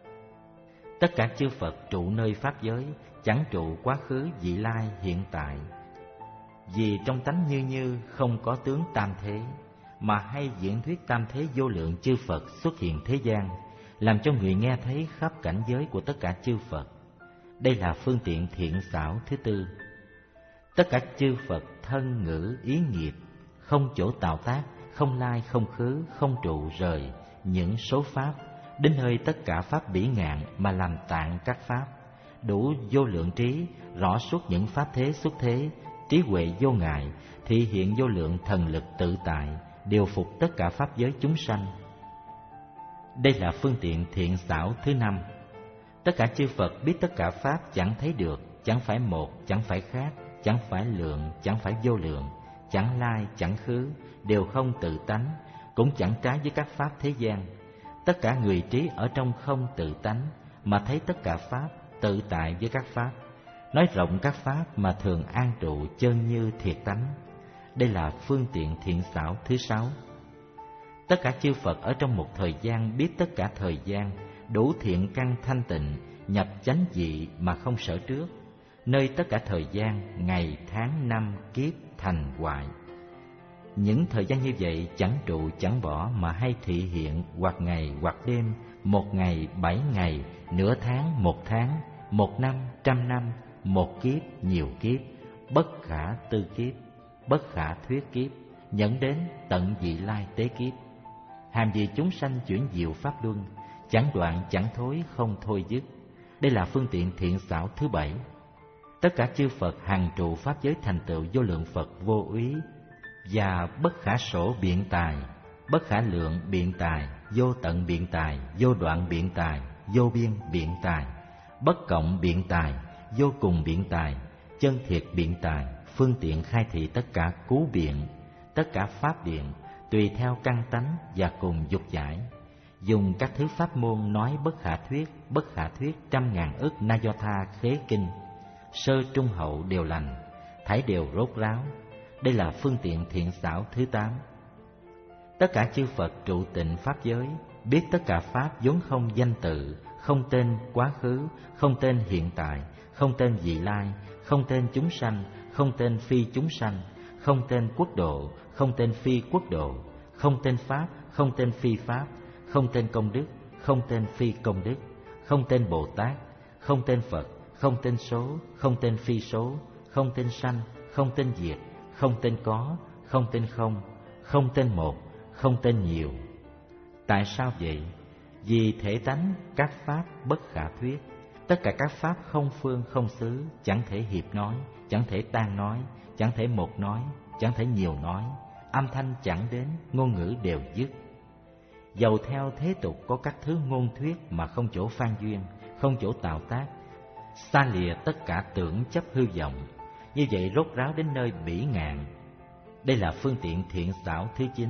Tất cả chư Phật trụ nơi pháp giới, chẳng trụ quá khứ, vị lai, hiện tại. Vì trong tánh như như không có tướng tam thế, mà hay diễn thuyết tam thế vô lượng chư Phật xuất hiện thế gian, làm cho người nghe thấy khắp cảnh giới của tất cả chư Phật. Đây là phương tiện thiện xảo thứ tư. Tất cả chư Phật thân ngữ ý nghiệp, không chỗ tạo tác, không lai, không khứ, không trụ rời những số pháp, đến nơi tất cả pháp bỉ ngạn mà làm tạng các pháp, đủ vô lượng trí, rõ suốt những pháp thế xuất thế, trí huệ vô ngại, thị hiện vô lượng thần lực tự tại, điều phục tất cả pháp giới chúng sanh. Đây là phương tiện thiện xảo thứ năm. Tất cả chư Phật biết tất cả pháp chẳng thấy được, chẳng phải một, chẳng phải khác, chẳng phải lượng, chẳng phải vô lượng, chẳng lai, chẳng khứ, đều không tự tánh, cũng chẳng trái với các pháp thế gian. Tất cả người trí ở trong không tự tánh, mà thấy tất cả pháp tự tại với các pháp, nói rộng các pháp mà thường an trụ chân như thiệt tánh. Đây là phương tiện thiện xảo thứ sáu. Tất cả chư Phật ở trong một thời gian biết tất cả thời gian, đủ thiện căn thanh tịnh, nhập chánh dị mà không sở trước, nơi tất cả thời gian, ngày, tháng, năm, kiếp, thành, hoại. Những thời gian như vậy chẳng trụ chẳng bỏ mà hay thị hiện hoặc ngày hoặc đêm, một ngày, bảy ngày, nửa tháng, một tháng, một năm, trăm năm, một kiếp, nhiều kiếp, bất khả tư kiếp, bất khả thuyết kiếp, dẫn đến tận vị lai tế kiếp. Hàm gì chúng sanh chuyển diệu pháp luân, chẳng đoạn chẳng thối, không thôi dứt. Đây là phương tiện thiện xảo thứ bảy. Tất cả chư Phật hằng trụ pháp giới thành tựu vô lượng Phật vô úy và bất khả sổ biện tài, bất khả lượng biện tài, vô tận biện tài, vô đoạn biện tài, vô biên biện tài, bất cộng biện tài, vô cùng biện tài, chân thiệt biện tài, phương tiện khai thị tất cả cứu biện, tất cả pháp điện, tùy theo căn tánh và cùng dục giải, dùng các thứ pháp môn nói bất khả thuyết, bất khả thuyết trăm ngàn ức na do tha khế kinh, sơ trung hậu đều lành, thảy đều rốt ráo. Đây là phương tiện thiện xảo thứ tám. Tất cả chư Phật trụ tịnh pháp giới, biết tất cả pháp vốn không danh tự, không tên quá khứ, không tên hiện tại, không tên vị lai, không tên chúng sanh, không tên phi chúng sanh, không tên quốc độ, không tên phi quốc độ, không tên pháp, không tên phi pháp, không tên công đức, không tên phi công đức, không tên Bồ Tát, không tên Phật, không tên số, không tên phi số, không tên sanh, không tên diệt, không tên có, không tên không, không tên một, không tên nhiều. Tại sao vậy? Vì thể tánh các pháp bất khả thuyết. Tất cả các pháp không phương không xứ, chẳng thể hiệp nói, chẳng thể tan nói, chẳng thể một nói, chẳng thể nhiều nói. Âm thanh chẳng đến, ngôn ngữ đều dứt. Dầu theo thế tục có các thứ ngôn thuyết mà không chỗ phan duyên, không chỗ tạo tác, xa lìa tất cả tưởng chấp hư vọng. Như vậy rốt ráo đến nơi bỉ ngạn. Đây là phương tiện thiện xảo thứ chín.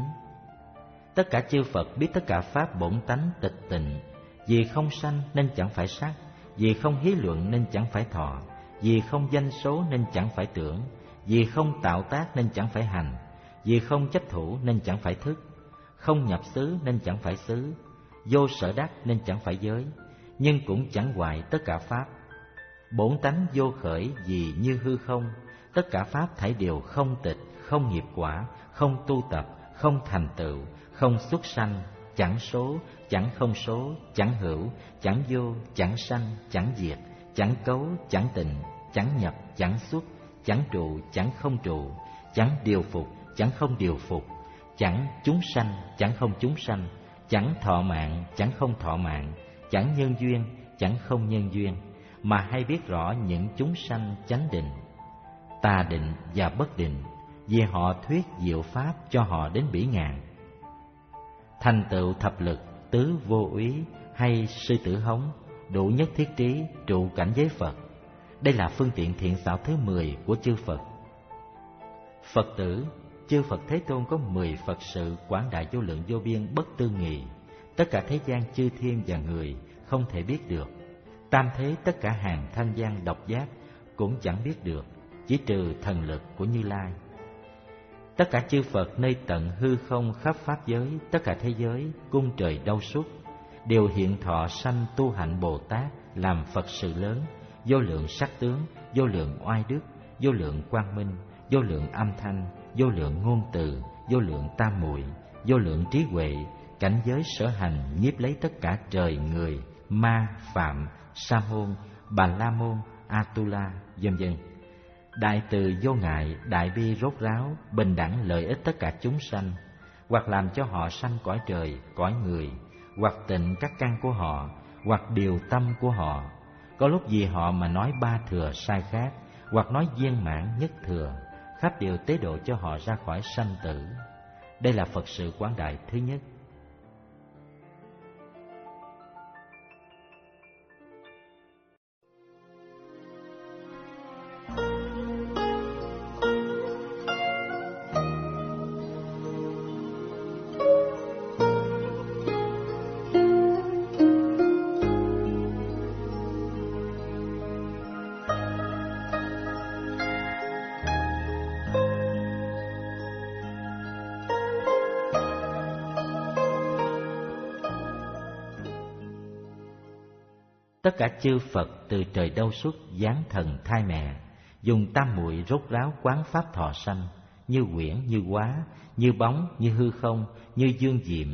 Tất cả chư Phật biết tất cả pháp bổn tánh tịch tịnh. Vì không sanh nên chẳng phải sắc, vì không hí luận nên chẳng phải thọ, vì không danh số nên chẳng phải tưởng, vì không tạo tác nên chẳng phải hành, vì không chấp thủ nên chẳng phải thức, không nhập xứ nên chẳng phải xứ, vô sở đắc nên chẳng phải giới, nhưng cũng chẳng hoại tất cả pháp. Bổn tánh vô khởi vì như hư không, tất cả pháp thảy đều không tịch, không nghiệp quả, không tu tập, không thành tựu, không xuất sanh, chẳng số, chẳng không số, chẳng hữu, chẳng vô, chẳng sanh, chẳng diệt, chẳng cấu, chẳng tịnh, chẳng nhập, chẳng xuất, chẳng trụ, chẳng không trụ, chẳng điều phục, chẳng không điều phục, chẳng chúng sanh, chẳng không chúng sanh, chẳng thọ mạng, chẳng không thọ mạng, chẳng nhân duyên, chẳng không nhân duyên, mà hay biết rõ những chúng sanh chánh định, tà định và bất định, vì họ thuyết diệu pháp cho họ đến bỉ ngạn. Thành tựu thập lực, tứ vô úy hay sư tử hống, đủ nhất thiết trí, trụ cảnh giới Phật. Đây là phương tiện thiện xảo thứ mười của chư Phật. Phật tử, chư Phật Thế Tôn có mười Phật sự quảng đại vô lượng vô biên bất tư nghị. Tất cả thế gian chư thiên và người không thể biết được. Tam thế tất cả hàng thanh văn độc giác cũng chẳng biết được, chỉ trừ thần lực của Như Lai. Tất cả chư Phật nơi tận hư không khắp pháp giới, tất cả thế giới, cung trời đâu suốt, đều hiện thọ sanh tu hạnh Bồ Tát, làm Phật sự lớn, vô lượng sắc tướng, vô lượng oai đức, vô lượng quang minh, vô lượng âm thanh, vô lượng ngôn từ, vô lượng tam muội, vô lượng trí huệ, cảnh giới sở hành nhiếp lấy tất cả trời người, ma, phạm, sa môn, bà la môn, atula, vân vân. Đại từ vô ngại, đại bi rốt ráo, bình đẳng lợi ích tất cả chúng sanh, hoặc làm cho họ sanh cõi trời, cõi người, hoặc tịnh các căn của họ, hoặc điều tâm của họ. Có lúc vì họ mà nói ba thừa sai khác, hoặc nói viên mãn nhất thừa, khắp đều tế độ cho họ ra khỏi sanh tử. Đây là Phật sự quảng đại thứ nhất. Tất cả chư Phật từ trời đâu xuất giáng thần thai mẹ, dùng tam muội rốt ráo quán pháp thọ sanh, như quyển, như hóa, như bóng, như hư không, như dương diệm.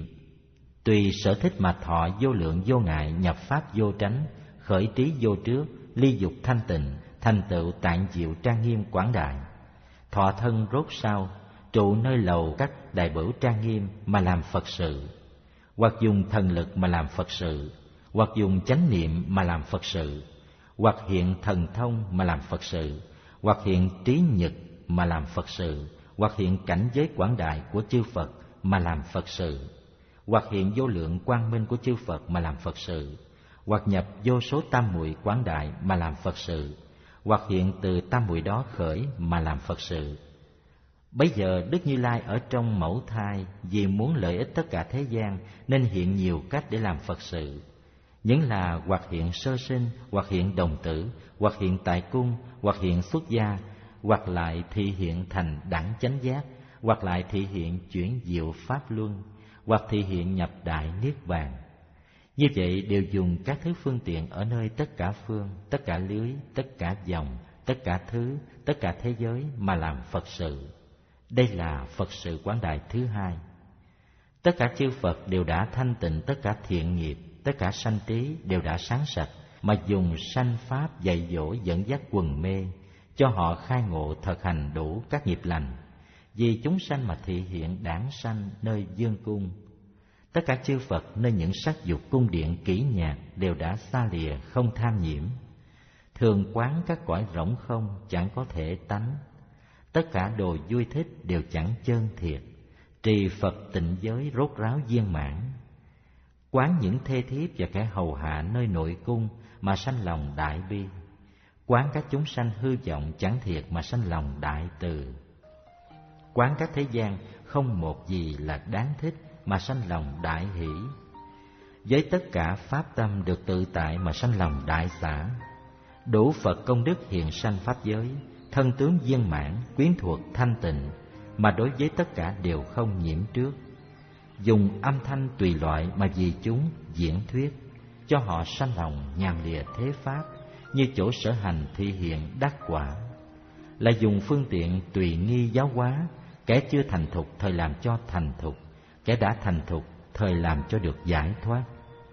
Tùy sở thích mà thọ vô lượng vô ngại, nhập pháp vô tránh, khởi trí vô trước, ly dục thanh tịnh, thành tựu tạng diệu trang nghiêm quảng đại. Thọ thân rốt sau, trụ nơi lầu các đại bửu trang nghiêm mà làm Phật sự, hoặc dùng thần lực mà làm Phật sự, hoặc dùng chánh niệm mà làm Phật sự, hoặc hiện thần thông mà làm Phật sự, hoặc hiện trí nhật mà làm Phật sự, hoặc hiện cảnh giới quảng đại của chư Phật mà làm Phật sự, hoặc hiện vô lượng quang minh của chư Phật mà làm Phật sự, hoặc nhập vô số tam muội quảng đại mà làm Phật sự, hoặc hiện từ tam muội đó khởi mà làm Phật sự. Bấy giờ Đức Như Lai ở trong mẫu thai, vì muốn lợi ích tất cả thế gian nên hiện nhiều cách để làm Phật sự. Những là hoặc hiện sơ sinh, hoặc hiện đồng tử, hoặc hiện tại cung, hoặc hiện xuất gia, hoặc lại thị hiện thành đẳng chánh giác, hoặc lại thị hiện chuyển diệu pháp luân, hoặc thị hiện nhập đại niết bàn. Như vậy đều dùng các thứ phương tiện ở nơi tất cả phương, tất cả lưới, tất cả dòng, tất cả thứ, tất cả thế giới mà làm Phật sự. Đây là Phật sự quảng đại thứ hai. Tất cả chư Phật đều đã thanh tịnh tất cả thiện nghiệp, tất cả sanh trí đều đã sáng sạch, mà dùng sanh pháp dạy dỗ dẫn dắt quần mê, cho họ khai ngộ thực hành đủ các nghiệp lành. Vì chúng sanh mà thị hiện đản sanh nơi dương cung. Tất cả chư Phật nơi những sắc dục cung điện kỹ nhạc đều đã xa lìa không tham nhiễm. Thường quán các cõi rỗng không chẳng có thể tánh. Tất cả đồ vui thích đều chẳng chân thiệt. Trì Phật tịnh giới rốt ráo viên mãn. Quán những thê thiếp và kẻ hầu hạ nơi nội cung mà sanh lòng đại bi. Quán các chúng sanh hư vọng chẳng thiệt mà sanh lòng đại từ. Quán các thế gian không một gì là đáng thích mà sanh lòng đại hỷ. Với tất cả pháp tâm được tự tại mà sanh lòng đại xả. Đủ Phật công đức hiện sanh pháp giới, thân tướng viên mãn, quyến thuộc thanh tịnh, mà đối với tất cả đều không nhiễm trước. Dùng âm thanh tùy loại mà vì chúng diễn thuyết, cho họ sanh lòng nhàm lìa thế pháp, như chỗ sở hành thị hiện đắc quả. Là dùng phương tiện tùy nghi giáo hóa, kẻ chưa thành thục thời làm cho thành thục, kẻ đã thành thục thời làm cho được giải thoát.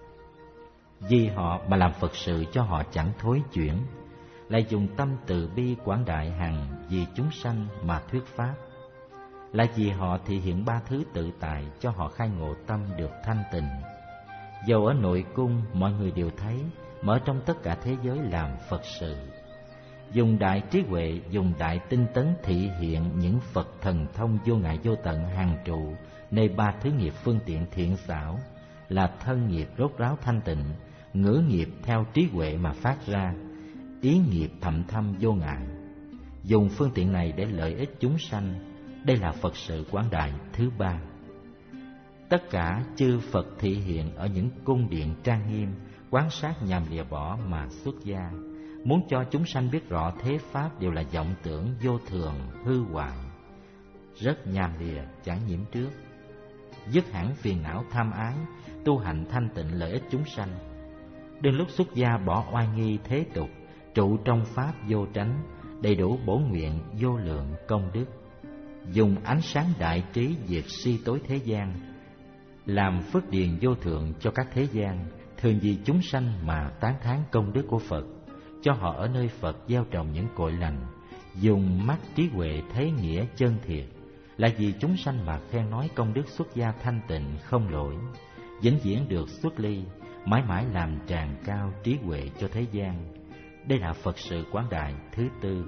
Vì họ mà làm Phật sự cho họ chẳng thối chuyển. Lại dùng tâm từ bi quảng đại hằng vì chúng sanh mà thuyết pháp. Là vì họ thị hiện ba thứ tự tại cho họ khai ngộ tâm được thanh tịnh. Dầu ở nội cung mọi người đều thấy, mở trong tất cả thế giới làm Phật sự. Dùng đại trí huệ, dùng đại tinh tấn thị hiện những Phật thần thông vô ngại vô tận hàng trụ nơi ba thứ nghiệp phương tiện thiện xảo, là thân nghiệp rốt ráo thanh tịnh, ngữ nghiệp theo trí huệ mà phát ra, ý nghiệp thậm thâm vô ngại. Dùng phương tiện này để lợi ích chúng sanh. Đây là Phật sự quảng đại thứ ba. Tất cả chư Phật thị hiện ở những cung điện trang nghiêm, quán sát nhằm lìa bỏ mà xuất gia, muốn cho chúng sanh biết rõ thế pháp đều là vọng tưởng vô thường hư hoại, rất nhàm lìa chẳng nhiễm trước. Dứt hẳn phiền não tham ái, tu hành thanh tịnh lợi ích chúng sanh. Đến lúc xuất gia bỏ oai nghi thế tục, trụ trong pháp vô tránh, đầy đủ bổ nguyện vô lượng công đức. Dùng ánh sáng đại trí diệt si tối thế gian, làm phước điền vô thượng cho các thế gian, thường vì chúng sanh mà tán thán công đức của Phật, cho họ ở nơi Phật gieo trồng những cội lành. Dùng mắt trí huệ thấy nghĩa chân thiệt, là vì chúng sanh mà khen nói công đức xuất gia thanh tịnh không lỗi, vĩnh viễn được xuất ly, mãi mãi làm tràn cao trí huệ cho thế gian. Đây là Phật sự quán đại thứ tư.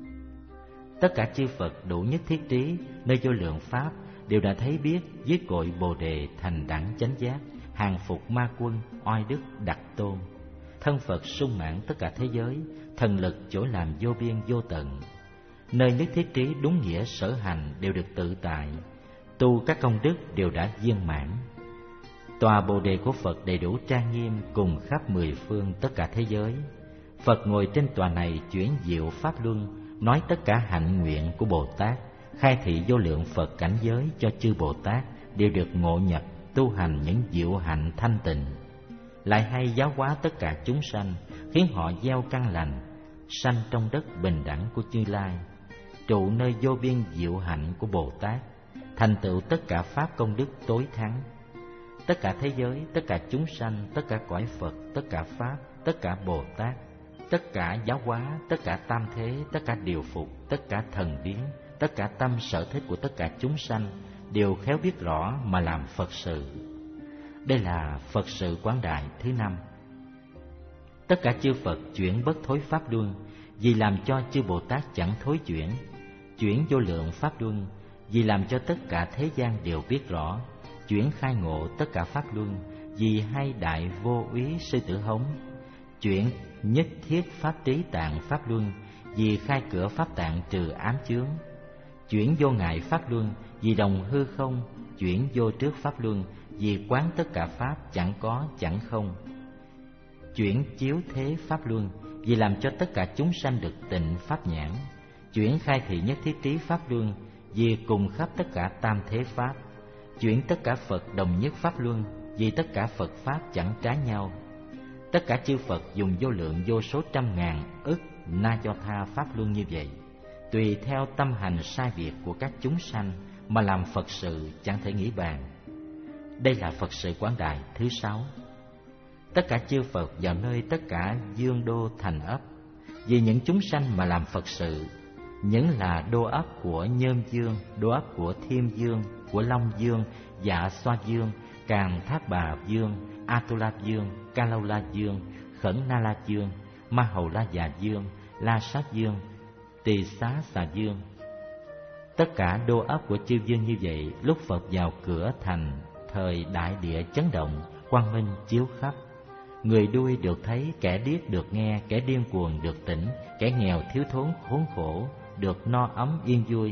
Tất cả chư Phật đủ nhất thiết trí nơi vô lượng pháp đều đã thấy biết, với cội Bồ đề thành đẳng chánh giác, hàng phục ma quân oai đức đặc tôn. Thân Phật sung mãn tất cả thế giới, thần lực chỗ làm vô biên vô tận. Nơi nhất thiết trí đúng nghĩa sở hành đều được tự tại, tu các công đức đều đã viên mãn. Tòa Bồ đề của Phật đầy đủ trang nghiêm cùng khắp mười phương tất cả thế giới. Phật ngồi trên tòa này chuyển diệu pháp luân, nói tất cả hạnh nguyện của Bồ Tát, khai thị vô lượng Phật cảnh giới cho chư Bồ Tát đều được ngộ nhập tu hành những diệu hạnh thanh tịnh. Lại hay giáo hóa tất cả chúng sanh, khiến họ gieo căn lành, sanh trong đất bình đẳng của Như Lai, trụ nơi vô biên diệu hạnh của Bồ Tát, thành tựu tất cả pháp công đức tối thắng. Tất cả thế giới, tất cả chúng sanh, tất cả cõi Phật, tất cả pháp, tất cả Bồ Tát, tất cả giáo hóa, tất cả tam thế, tất cả điều phục, tất cả thần biến, tất cả tâm sở thích của tất cả chúng sanh đều khéo biết rõ mà làm Phật sự. Đây là Phật sự quán đại thứ năm. Tất cả chư Phật chuyển bất thối pháp luân, vì làm cho chư Bồ Tát chẳng thối chuyển. Chuyển vô lượng pháp luân, vì làm cho tất cả thế gian đều biết rõ. Chuyển khai ngộ tất cả pháp luân, vì hai đại vô úy sư tử hống. Chuyển nhất thiết pháp trí tạng pháp luân, vì khai cửa pháp tạng trừ ám chướng. Chuyển vô ngại pháp luân, vì đồng hư không. Chuyển vô trước pháp luân, vì quán tất cả pháp chẳng có chẳng không. Chuyển chiếu thế pháp luân, vì làm cho tất cả chúng sanh được tịnh pháp nhãn. Chuyển khai thị nhất thiết trí pháp luân, vì cùng khắp tất cả tam thế pháp. Chuyển tất cả Phật đồng nhất pháp luân, vì tất cả Phật pháp chẳng trái nhau. Tất cả chư Phật dùng vô lượng vô số trăm ngàn ức na cho tha pháp luân như vậy, tùy theo tâm hành sai biệt của các chúng sanh mà làm Phật sự chẳng thể nghĩ bàn. Đây là Phật sự quán đại thứ sáu. tất cả chư Phật vào nơi tất cả dương đô thành ấp, vì những chúng sanh mà làm Phật sự, những là đô ấp của Nhơn Dương, đô ấp của Thiêm Dương, của Long Dương, Dạ Xoa Dương, Càn Thác Bà Dương, Atula Dương, Ca Lâu La Dương, Khẩn Na La Dương, Ma Hầu La Già Dương, La Sát Dương, Tỳ Xá Xà Dương. Tất cả đô ấp của chư dương như vậy, lúc Phật vào cửa thành, thời đại địa chấn động, quang minh chiếu khắp. Người đuôi được thấy, kẻ điếc được nghe, kẻ điên cuồng được tỉnh, kẻ nghèo thiếu thốn khốn khổ được no ấm yên vui.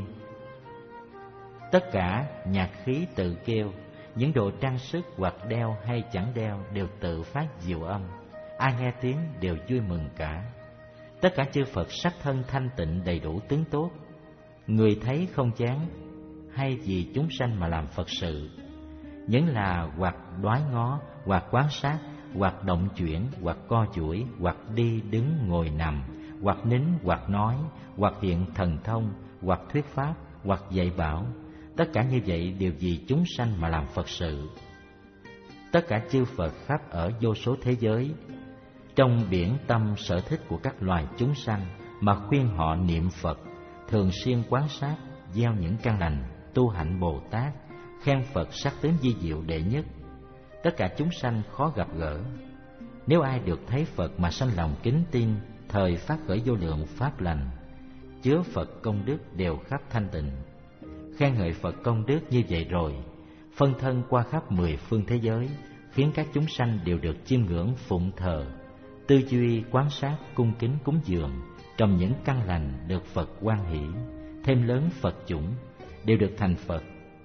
Tất cả nhạc khí tự kêu, những đồ trang sức hoặc đeo hay chẳng đeo đều tự phát diệu âm, ai nghe tiếng đều vui mừng cả. Tất cả chư Phật sắc thân thanh tịnh đầy đủ tướng tốt, người thấy không chán, hay vì chúng sanh mà làm Phật sự. Những là hoặc đoái ngó, hoặc quan sát, hoặc động chuyển, hoặc co duỗi, hoặc đi đứng ngồi nằm, hoặc nín, hoặc nói, hoặc hiện thần thông, hoặc thuyết pháp, hoặc dạy bảo, tất cả như vậy đều vì chúng sanh mà làm Phật sự. Tất cả chư Phật khắp ở vô số thế giới, trong biển tâm sở thích của các loài chúng sanh mà khuyên họ niệm Phật, thường xuyên quán sát, gieo những căn lành, tu hạnh Bồ Tát, khen Phật sắc tướng vi diệu đệ nhất. Tất cả chúng sanh khó gặp gỡ. Nếu ai được thấy Phật mà sanh lòng kính tin, thời phát khởi vô lượng pháp lành, chứa Phật công đức đều khắp thanh tịnh. Khen ngợi Phật công đức như vậy rồi, phân thân qua khắp mười phương thế giới, khiến các chúng sanh đều được chiêm ngưỡng phụng thờ, tư duy quán sát, cung kính cúng dường, trồng những căn lành được Phật hoan hỷ, thêm lớn Phật chủng, đều được thành Phật.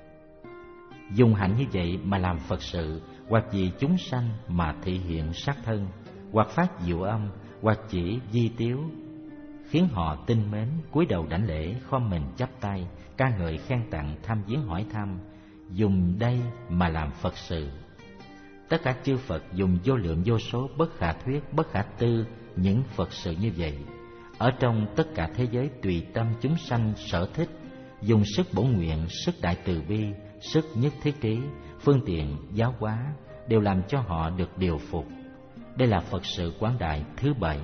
Dùng hạnh như vậy mà làm Phật sự, hoặc vì chúng sanh mà thị hiện sắc thân, hoặc phát diệu âm, hoặc chỉ di tiếu, khiến họ tin mến, cúi đầu đảnh lễ, khom mình chắp tay, ca ngợi khen tặng, thăm viếng hỏi thăm, dùng đây mà làm Phật sự. Tất cả chư Phật dùng vô lượng vô số bất khả thuyết, bất khả tư những Phật sự như vậy, ở trong tất cả thế giới tùy tâm chúng sanh sở thích, dùng sức bổ nguyện, sức đại từ bi, sức nhất thiết trí, phương tiện giáo hóa, đều làm cho họ được điều phục. Đây là Phật sự quán đại thứ bảy.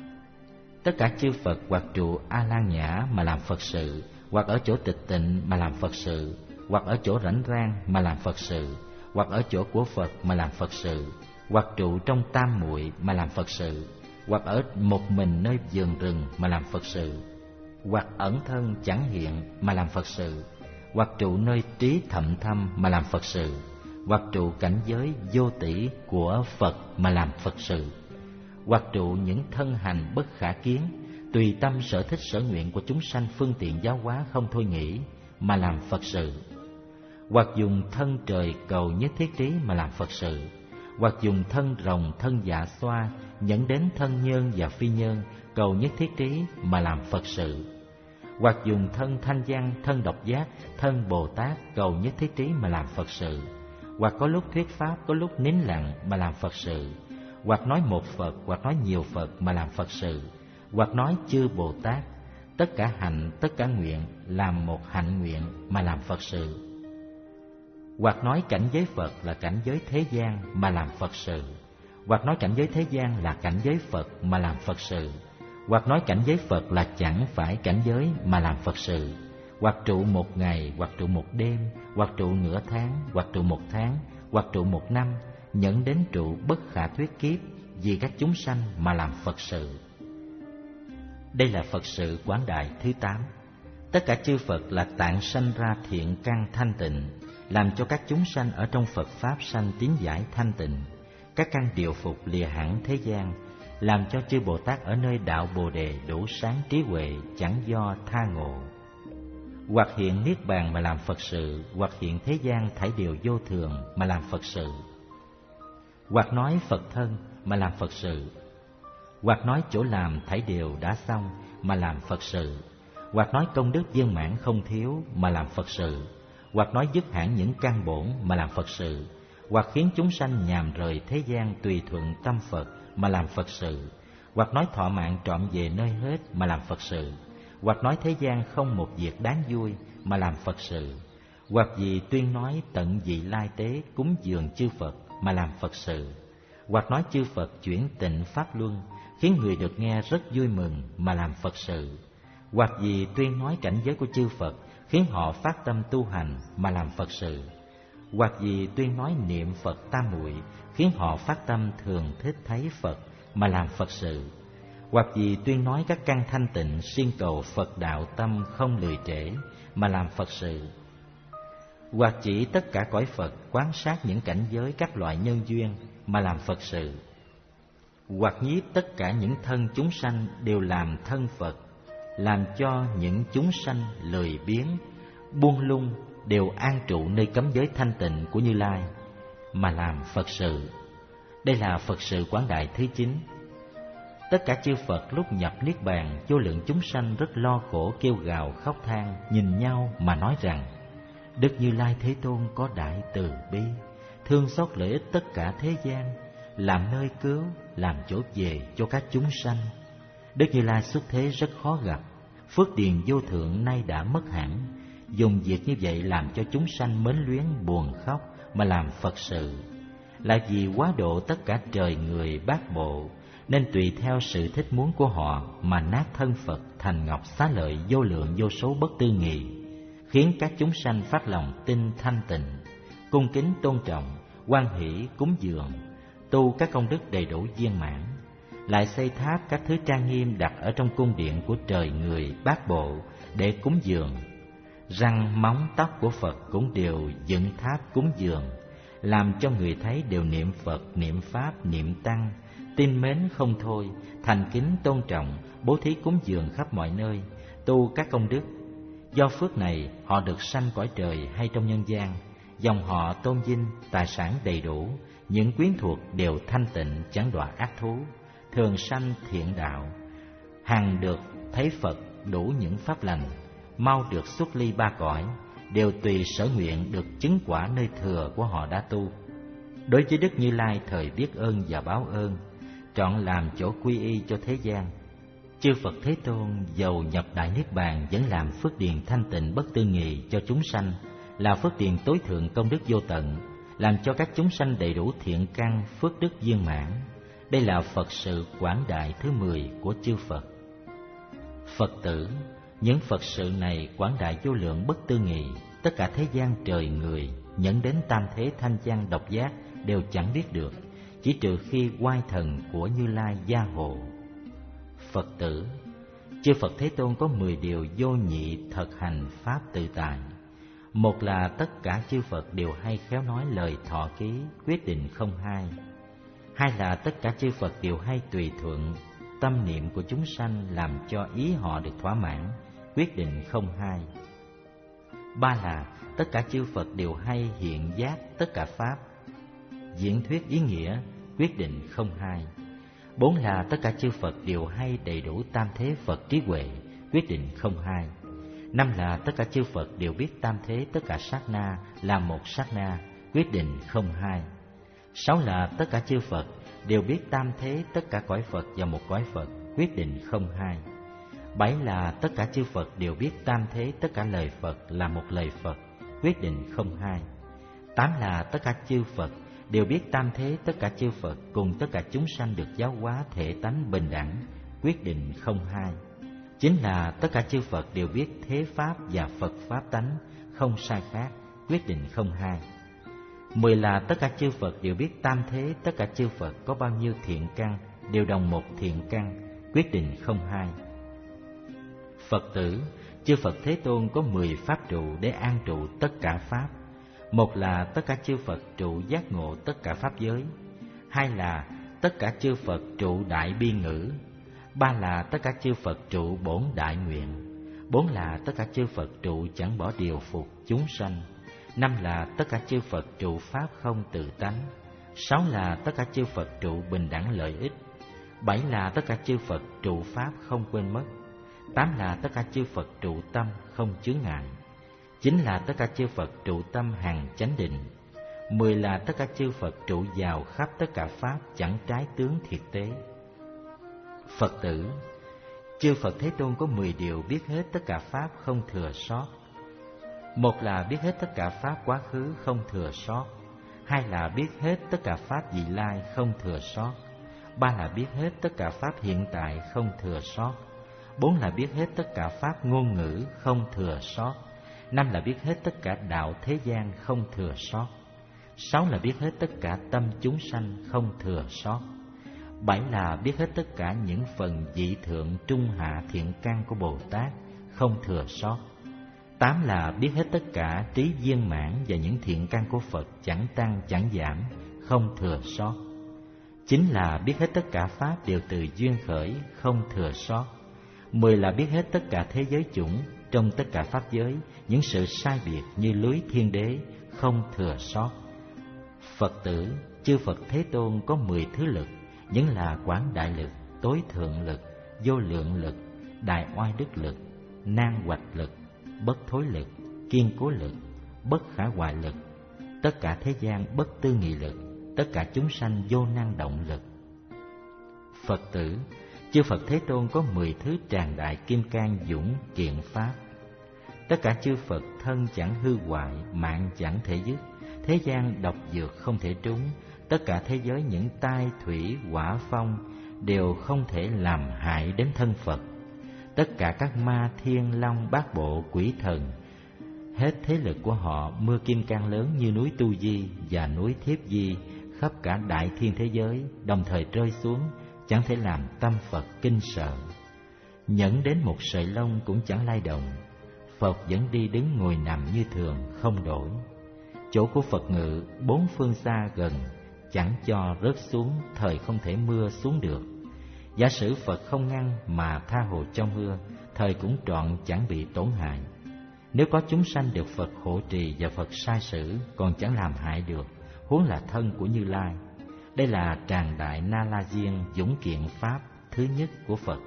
Tất cả chư Phật hoặc trụ A Lan Nhã mà làm Phật sự, hoặc ở chỗ tịch tịnh mà làm Phật sự, hoặc ở chỗ rảnh rang mà làm Phật sự, hoặc ở chỗ của Phật mà làm Phật sự, hoặc trụ trong tam muội mà làm Phật sự, hoặc ở một mình nơi vườn rừng mà làm Phật sự, hoặc ẩn thân chẳng hiện mà làm Phật sự, hoặc trụ nơi trí thậm thâm mà làm Phật sự, hoặc trụ cảnh giới vô tỷ của Phật mà làm Phật sự, hoặc trụ những thân hành bất khả kiến, tùy tâm sở thích sở nguyện của chúng sanh phương tiện giáo hóa không thôi nghĩ mà làm Phật sự, hoặc dùng thân trời cầu nhất thiết trí mà làm Phật sự, hoặc dùng thân rồng, thân dạ xoa dẫn đến thân nhân và phi nhân cầu nhất thiết trí mà làm Phật sự, hoặc dùng thân thanh văn, thân độc giác, thân Bồ Tát cầu nhất thiết trí mà làm Phật sự, hoặc có lúc thuyết pháp, có lúc nín lặng mà làm Phật sự, hoặc nói một Phật, hoặc nói nhiều Phật mà làm Phật sự, hoặc nói chư Bồ Tát, tất cả hạnh, tất cả nguyện làm một hạnh nguyện mà làm Phật sự, hoặc nói cảnh giới Phật là cảnh giới thế gian mà làm Phật sự, hoặc nói cảnh giới thế gian là cảnh giới Phật mà làm Phật sự, hoặc nói cảnh giới Phật là chẳng phải cảnh giới mà làm Phật sự, hoặc trụ một ngày, hoặc trụ một đêm, hoặc trụ nửa tháng, hoặc trụ một tháng, hoặc trụ một năm, nhận đến trụ bất khả thuyết kiếp vì các chúng sanh mà làm Phật sự. Đây là Phật sự quán đại thứ tám. Tất cả chư Phật là tạng sanh ra thiện căn thanh tịnh, làm cho các chúng sanh ở trong Phật Pháp sanh tín giải thanh tịnh, các căn điều phục lìa hẳn thế gian, làm cho chư Bồ Tát ở nơi đạo Bồ Đề đủ sáng trí huệ, chẳng do tha ngộ. Hoặc hiện Niết Bàn mà làm Phật sự, hoặc hiện thế gian thảy điều vô thường mà làm Phật sự, hoặc nói Phật thân mà làm Phật sự, hoặc nói chỗ làm thảy điều đã xong mà làm Phật sự, hoặc nói công đức viên mãn không thiếu mà làm Phật sự, hoặc nói dứt hẳn những căn bổn mà làm Phật sự, hoặc khiến chúng sanh nhàm rời thế gian tùy thuận tâm Phật mà làm Phật sự, hoặc nói thọ mạng trọn về nơi hết mà làm Phật sự, hoặc nói thế gian không một việc đáng vui mà làm Phật sự, hoặc vì tuyên nói tận vị lai tế cúng dường chư Phật mà làm Phật sự, hoặc nói chư Phật chuyển tịnh pháp luân, khiến người được nghe rất vui mừng mà làm Phật sự, hoặc vì tuyên nói cảnh giới của chư Phật, khiến họ phát tâm tu hành mà làm Phật sự, hoặc vì tuyên nói niệm Phật tam muội, khiến họ phát tâm thường thích thấy Phật mà làm Phật sự, hoặc vì tuyên nói các căn thanh tịnh siêng cầu Phật đạo tâm không lười trễ mà làm Phật sự, hoặc chỉ tất cả cõi Phật quán sát những cảnh giới các loại nhân duyên mà làm Phật sự, hoặc nhiếp tất cả những thân chúng sanh đều làm thân Phật, làm cho những chúng sanh lười biếng buông lung đều an trụ nơi cấm giới thanh tịnh của Như Lai mà làm Phật sự. Đây là Phật sự quảng đại thứ chín. Tất cả chư Phật lúc nhập niết bàn, vô lượng chúng sanh rất lo khổ kêu gào khóc than, nhìn nhau mà nói rằng: Đức Như Lai Thế Tôn có đại từ bi, thương xót lợi ích tất cả thế gian, làm nơi cứu, làm chỗ về cho các chúng sanh. Đức Như Lai xuất thế rất khó gặp, phước điền vô thượng nay đã mất hẳn. Dùng việc như vậy làm cho chúng sanh mến luyến buồn khóc mà làm Phật sự, là vì quá độ tất cả trời người bát bộ, nên tùy theo sự thích muốn của họ mà nát thân Phật thành ngọc xá lợi vô lượng vô số bất tư nghị, khiến các chúng sanh phát lòng tin thanh tịnh, cung kính tôn trọng, hoan hỷ cúng dường, tu các công đức đầy đủ viên mãn. Lại xây tháp các thứ trang nghiêm đặt ở trong cung điện của trời người bát bộ để cúng dường. Răng móng tóc của Phật cũng đều dựng tháp cúng dường, làm cho người thấy đều niệm Phật, niệm Pháp, niệm Tăng, tin mến không thôi, thành kính tôn trọng, bố thí cúng dường khắp mọi nơi, tu các công đức. Do phước này họ được sanh cõi trời hay trong nhân gian, dòng họ tôn vinh, tài sản đầy đủ, những quyến thuộc đều thanh tịnh, chẳng đọa ác thú, thường sanh thiện đạo, hằng được thấy Phật đủ những pháp lành, mau được xuất ly ba cõi, đều tùy sở nguyện được chứng quả nơi thừa của họ đã tu. Đối với Đức Như Lai thời biết ơn và báo ơn, trọn làm chỗ quy y cho thế gian. Chư Phật Thế Tôn dầu nhập đại niết bàn vẫn làm phước điền thanh tịnh bất tư nghì cho chúng sanh, là phước điền tối thượng công đức vô tận, làm cho các chúng sanh đầy đủ thiện căn phước đức viên mãn. Đây là Phật sự quảng đại thứ mười của chư Phật. Phật tử, những Phật sự này quảng đại vô lượng bất tư nghị, tất cả thế gian trời người nhận đến tam thế thanh văn độc giác đều chẳng biết được, chỉ trừ khi oai thần của Như Lai gia hộ. Phật tử, chư Phật Thế Tôn có mười điều vô nhị thật hành pháp tự tại. Một là tất cả chư Phật đều hay khéo nói lời thọ ký, quyết định không hai. Hai là tất cả chư Phật đều hay tùy thuận tâm niệm của chúng sanh, làm cho ý họ được thỏa mãn, quyết định không hai. Ba là tất cả chư Phật đều hay hiện giác tất cả pháp, diễn thuyết ý nghĩa, quyết định không hai. Bốn là tất cả chư Phật đều hay đầy đủ tam thế Phật trí huệ, quyết định không hai. Năm là tất cả chư Phật đều biết tam thế tất cả sát na là một sát na, quyết định không hai. Sáu là tất cả chư Phật đều biết tam thế tất cả cõi Phật và một cõi Phật, quyết định không hai. Bảy là tất cả chư Phật đều biết tam thế tất cả lời Phật là một lời Phật, quyết định không hai. Tám là tất cả chư Phật đều biết tam thế tất cả chư Phật cùng tất cả chúng sanh được giáo hóa thể tánh bình đẳng, quyết định không hai. Chín là tất cả chư Phật đều biết thế Pháp và Phật Pháp tánh không sai khác, quyết định không hai. Mười là tất cả chư Phật đều biết tam thế tất cả chư Phật có bao nhiêu thiện căn, đều đồng một thiện căn, quyết định không hai. Phật tử, chư Phật Thế Tôn có mười pháp trụ để an trụ tất cả pháp. Một là tất cả chư Phật trụ giác ngộ tất cả pháp giới. Hai là tất cả chư Phật trụ đại bi ngữ. Ba là tất cả chư Phật trụ bổn đại nguyện. Bốn là tất cả chư Phật trụ chẳng bỏ điều phục chúng sanh. Năm là tất cả chư Phật trụ pháp không tự tánh. Sáu là tất cả chư Phật trụ bình đẳng lợi ích. Bảy là tất cả chư Phật trụ pháp không quên mất. Tám là tất cả chư Phật trụ tâm không chướng ngại. Chín là tất cả chư Phật trụ tâm hằng chánh định. Mười là tất cả chư Phật trụ vào khắp tất cả pháp chẳng trái tướng thiệt tế. Phật tử, chư Phật Thế Tôn có mười điều biết hết tất cả pháp không thừa sót. Một là biết hết tất cả pháp quá khứ không thừa sót. hai là biết hết tất cả pháp vị lai không thừa sót, ba là biết hết tất cả pháp hiện tại không thừa sót, bốn là biết hết tất cả pháp ngôn ngữ không thừa sót, năm là biết hết tất cả đạo thế gian không thừa sót, sáu là biết hết tất cả tâm chúng sanh không thừa sót, bảy là biết hết tất cả những phần vị thượng trung hạ thiện căn của Bồ Tát không thừa sót, tám là biết hết tất cả trí viên mãn và những thiện căn của Phật chẳng tăng chẳng giảm không thừa sót, chín là biết hết tất cả pháp đều từ duyên khởi không thừa sót, mười là biết hết tất cả thế giới chủng trong tất cả pháp giới, những sự sai biệt như lưới thiên đế không thừa sót. Phật tử, chư Phật Thế Tôn có mười thứ lực, những là quảng đại lực, tối thượng lực, vô lượng lực, đại oai đức lực, nan hoạch lực, bất thối lực, kiên cố lực, bất khả hoại lực, tất cả thế gian bất tư nghị lực, tất cả chúng sanh vô năng động lực. Phật tử, chư Phật Thế Tôn có mười thứ tràng đại kim cang dũng kiện pháp. Tất cả chư Phật thân chẳng hư hoại, mạng chẳng thể dứt, thế gian độc dược không thể trúng, tất cả thế giới những tai thủy hỏa phong đều không thể làm hại đến thân Phật. Tất cả các ma thiên long bát bộ quỷ thần, hết thế lực của họ mưa kim cang lớn như núi Tu Di và núi Thiếp Di khắp cả đại thiên thế giới đồng thời rơi xuống, chẳng thể làm tâm Phật kinh sợ. Nhẫn đến một sợi lông cũng chẳng lay động, Phật vẫn đi đứng ngồi nằm như thường không đổi. Chỗ của Phật ngự bốn phương xa gần, chẳng cho rớt xuống thời không thể mưa xuống được. Giả sử Phật không ngăn mà tha hồ cho mưa, thời cũng trọn chẳng bị tổn hại. Nếu có chúng sanh được Phật hộ trì và Phật sai sử, còn chẳng làm hại được, huống là thân của Như Lai. Đây là tràng đại Na La Diên dũng kiện pháp thứ nhất của Phật.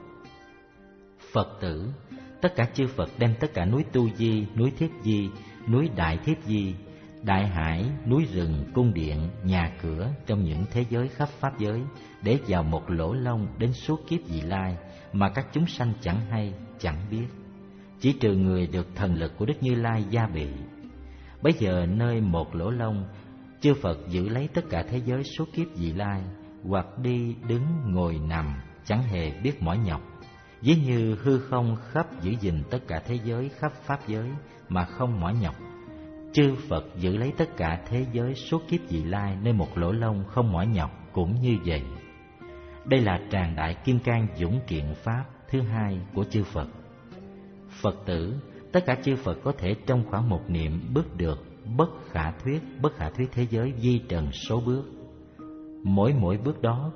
Phật tử, tất cả chư Phật đem tất cả núi Tu Di, núi Thiếp Di, núi Đại Thiếp Di, đại hải, núi rừng, cung điện, nhà cửa trong những thế giới khắp pháp giới để vào một lỗ lông đến suốt kiếp vị lai mà các chúng sanh chẳng hay, chẳng biết. Chỉ trừ người được thần lực của Đức Như Lai gia bị. Bấy giờ nơi một lỗ lông, chư Phật giữ lấy tất cả thế giới suốt kiếp vị lai, hoặc đi, đứng, ngồi, nằm, chẳng hề biết mỏi nhọc. Ví như hư không khắp giữ gìn tất cả thế giới khắp pháp giới mà không mỏi nhọc. Chư Phật giữ lấy tất cả thế giới suốt kiếp vị lai nơi một lỗ lông không mỏi nhọc cũng như vậy. Đây là tràng đại kim cang dũng kiện pháp thứ hai của chư Phật. Phật tử, tất cả chư Phật có thể trong khoảng một niệm bước được bất khả thuyết, bất khả thuyết thế giới vi trần số bước. Mỗi mỗi bước đó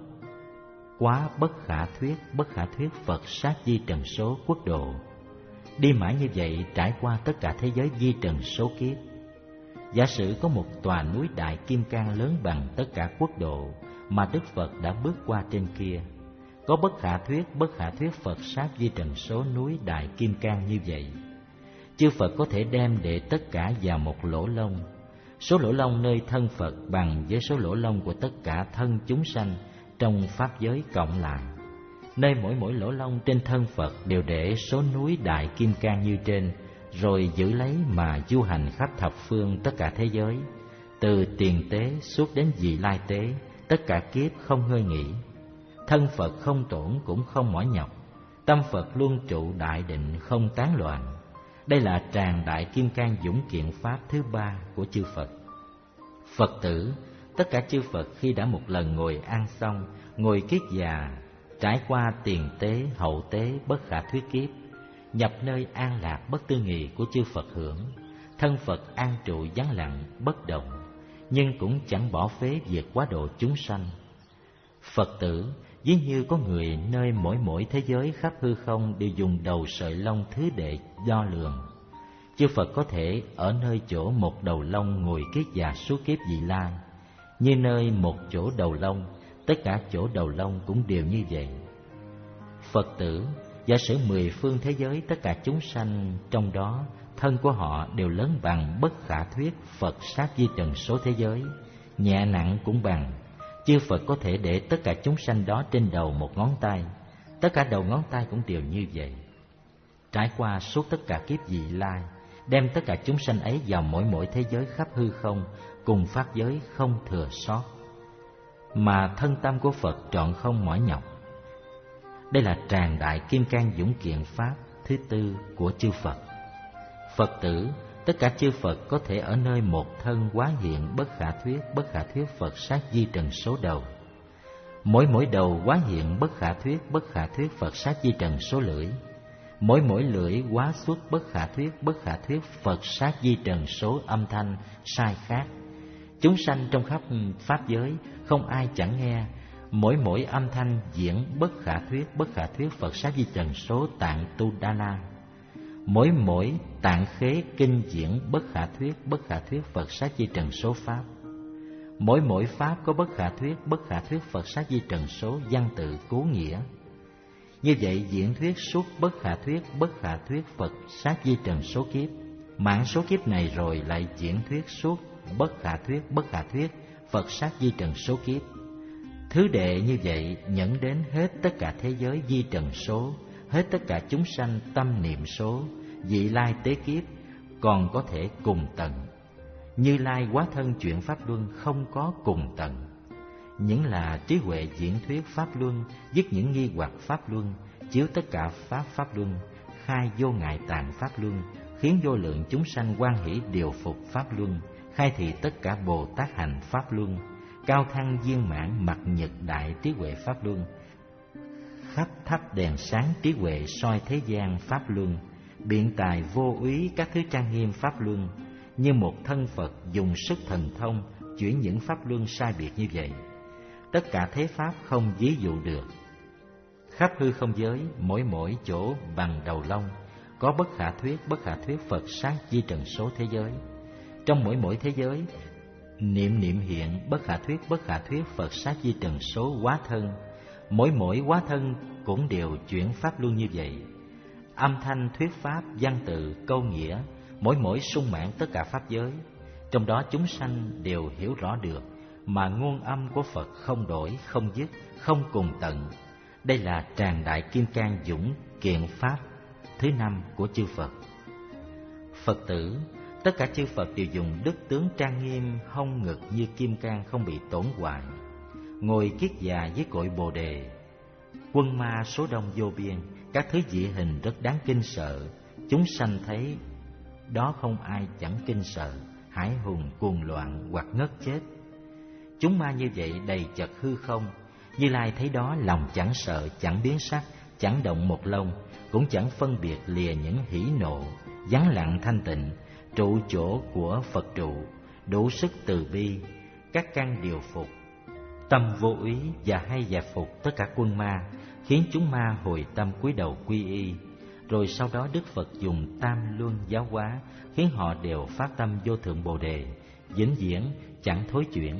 quá bất khả thuyết, bất khả thuyết Phật sát vi trần số quốc độ. Đi mãi như vậy trải qua tất cả thế giới vi trần số kiếp. Giả sử có một tòa núi đại kim cang lớn bằng tất cả quốc độ mà Đức Phật đã bước qua trên kia. Có bất khả thuyết, bất khả thuyết Phật sát vi trần số núi đại kim cang như vậy. Chư Phật có thể đem để tất cả vào một lỗ lông. Số lỗ lông nơi thân Phật bằng với số lỗ lông của tất cả thân chúng sanh trong pháp giới cộng lại. Nơi mỗi mỗi lỗ lông trên thân Phật đều để số núi đại kim cang như trên, rồi giữ lấy mà du hành khắp thập phương tất cả thế giới, từ tiền tế suốt đến vị lai tế, tất cả kiếp không ngơi nghỉ. Thân Phật không tổn cũng không mỏi nhọc, tâm Phật luôn trụ đại định không tán loạn. Đây là tràng đại kim cang dũng kiện pháp thứ ba của chư Phật. Phật tử, tất cả chư Phật khi đã một lần ngồi ăn xong, ngồi kiết già, trải qua tiền tế, hậu tế, bất khả thuyết kiếp, nhập nơi an lạc bất tư nghì của chư Phật hưởng, thân Phật an trụ vắng lặng bất động, nhưng cũng chẳng bỏ phế việc quá độ chúng sanh. Phật tử, ví như có người nơi mỗi mỗi thế giới khắp hư không đều dùng đầu sợi lông thứ đệ đo lường. Chư Phật có thể ở nơi chỗ một đầu lông ngồi kiết già suốt kiếp vị lai. Như nơi một chỗ đầu lông, tất cả chỗ đầu lông cũng đều như vậy. Phật tử, giả sử mười phương thế giới tất cả chúng sanh trong đó, thân của họ đều lớn bằng bất khả thuyết Phật sát vi trần số thế giới, nhẹ nặng cũng bằng. Chư Phật có thể để tất cả chúng sanh đó trên đầu một ngón tay, tất cả đầu ngón tay cũng đều như vậy. Trải qua suốt tất cả kiếp vị lai, đem tất cả chúng sanh ấy vào mỗi mỗi thế giới khắp hư không, cùng pháp giới không thừa sót. Mà thân tâm của Phật trọn không mỏi nhọc. Đây là tràng đại kim cang dũng kiện pháp thứ tư của chư Phật. Phật tử, tất cả chư Phật có thể ở nơi một thân hóa hiện bất khả thuyết, bất khả thuyết Phật sát di trần số đầu. Mỗi mỗi đầu hóa hiện bất khả thuyết, bất khả thuyết Phật sát di trần số lưỡi. Mỗi mỗi lưỡi hóa xuất bất khả thuyết, bất khả thuyết Phật sát di trần số âm thanh sai khác. Chúng sanh trong khắp pháp giới không ai chẳng nghe. Mỗi mỗi âm thanh diễn bất khả thuyết, bất khả thuyết Phật sát di trần số tạng tu đa la. Mỗi mỗi tạng khế kinh diễn bất khả thuyết, bất khả thuyết Phật sát di trần số pháp. Mỗi mỗi pháp có bất khả thuyết, bất khả thuyết Phật sát di trần số văn tự cứu nghĩa. Như vậy diễn thuyết suốt bất khả thuyết, bất khả thuyết Phật sát di trần số kiếp. Mãn số kiếp này rồi lại diễn thuyết suốt bất khả thuyết, bất khả thuyết Phật sát di trần số kiếp. Thứ đệ như vậy nhẫn đến hết tất cả thế giới di trần số, hết tất cả chúng sanh tâm niệm số, vị lai tế kiếp còn có thể cùng tận. Như Lai hóa thân chuyển pháp luân không có cùng tận. Những là trí huệ diễn thuyết pháp luân, dứt những nghi hoặc pháp luân, chiếu tất cả pháp pháp luân, khai vô ngại tạng pháp luân, khiến vô lượng chúng sanh hoan hỷ điều phục pháp luân, khai thị tất cả Bồ Tát hành pháp luân, cao thăng viên mãn mặt nhật đại trí huệ pháp luân, khắp thắp đèn sáng trí huệ soi thế gian pháp luân, biện tài vô úy các thứ trang nghiêm pháp luân, như một thân Phật dùng sức thần thông chuyển những pháp luân sai biệt như vậy. Tất cả thế pháp không ví dụ được. Khắp hư không giới, mỗi mỗi chỗ bằng đầu lông có bất khả thuyết, bất khả thuyết Phật sát di trần số thế giới. Trong mỗi mỗi thế giới, niệm niệm hiện bất khả thuyết, bất khả thuyết Phật sát di trần số hóa thân. Mỗi mỗi hóa thân cũng đều chuyển pháp luân như vậy. Âm thanh thuyết pháp, văn tự, câu nghĩa, mỗi mỗi sung mãn tất cả pháp giới. Trong đó chúng sanh đều hiểu rõ được, mà ngôn âm của Phật không đổi, không dứt, không cùng tận. Đây là tràng đại kim cang dũng kiện pháp thứ năm của chư Phật. Phật tử, tất cả chư Phật đều dùng đức tướng trang nghiêm, hông ngực như kim cang không bị tổn hoại, ngồi kiết già với cội bồ đề. Quân ma số đông vô biên, các thứ dị hình rất đáng kinh sợ. Chúng sanh thấy đó không ai chẳng kinh sợ, hải hùng cuồng loạn hoặc ngất chết. Chúng ma như vậy đầy chật hư không. Như Lai thấy đó lòng chẳng sợ, chẳng biến sắc, chẳng động một lông, cũng chẳng phân biệt lìa những hỉ nộ, vắng lặng thanh tịnh, trụ chỗ của Phật trụ, đủ sức từ bi, các căn điều phục, tâm vô úy và hay dẹp phục tất cả quân ma, khiến chúng ma hồi tâm cúi đầu quy y. Rồi sau đó Đức Phật dùng tam luân giáo hóa, khiến họ đều phát tâm vô thượng bồ đề, vĩnh viễn chẳng thối chuyển.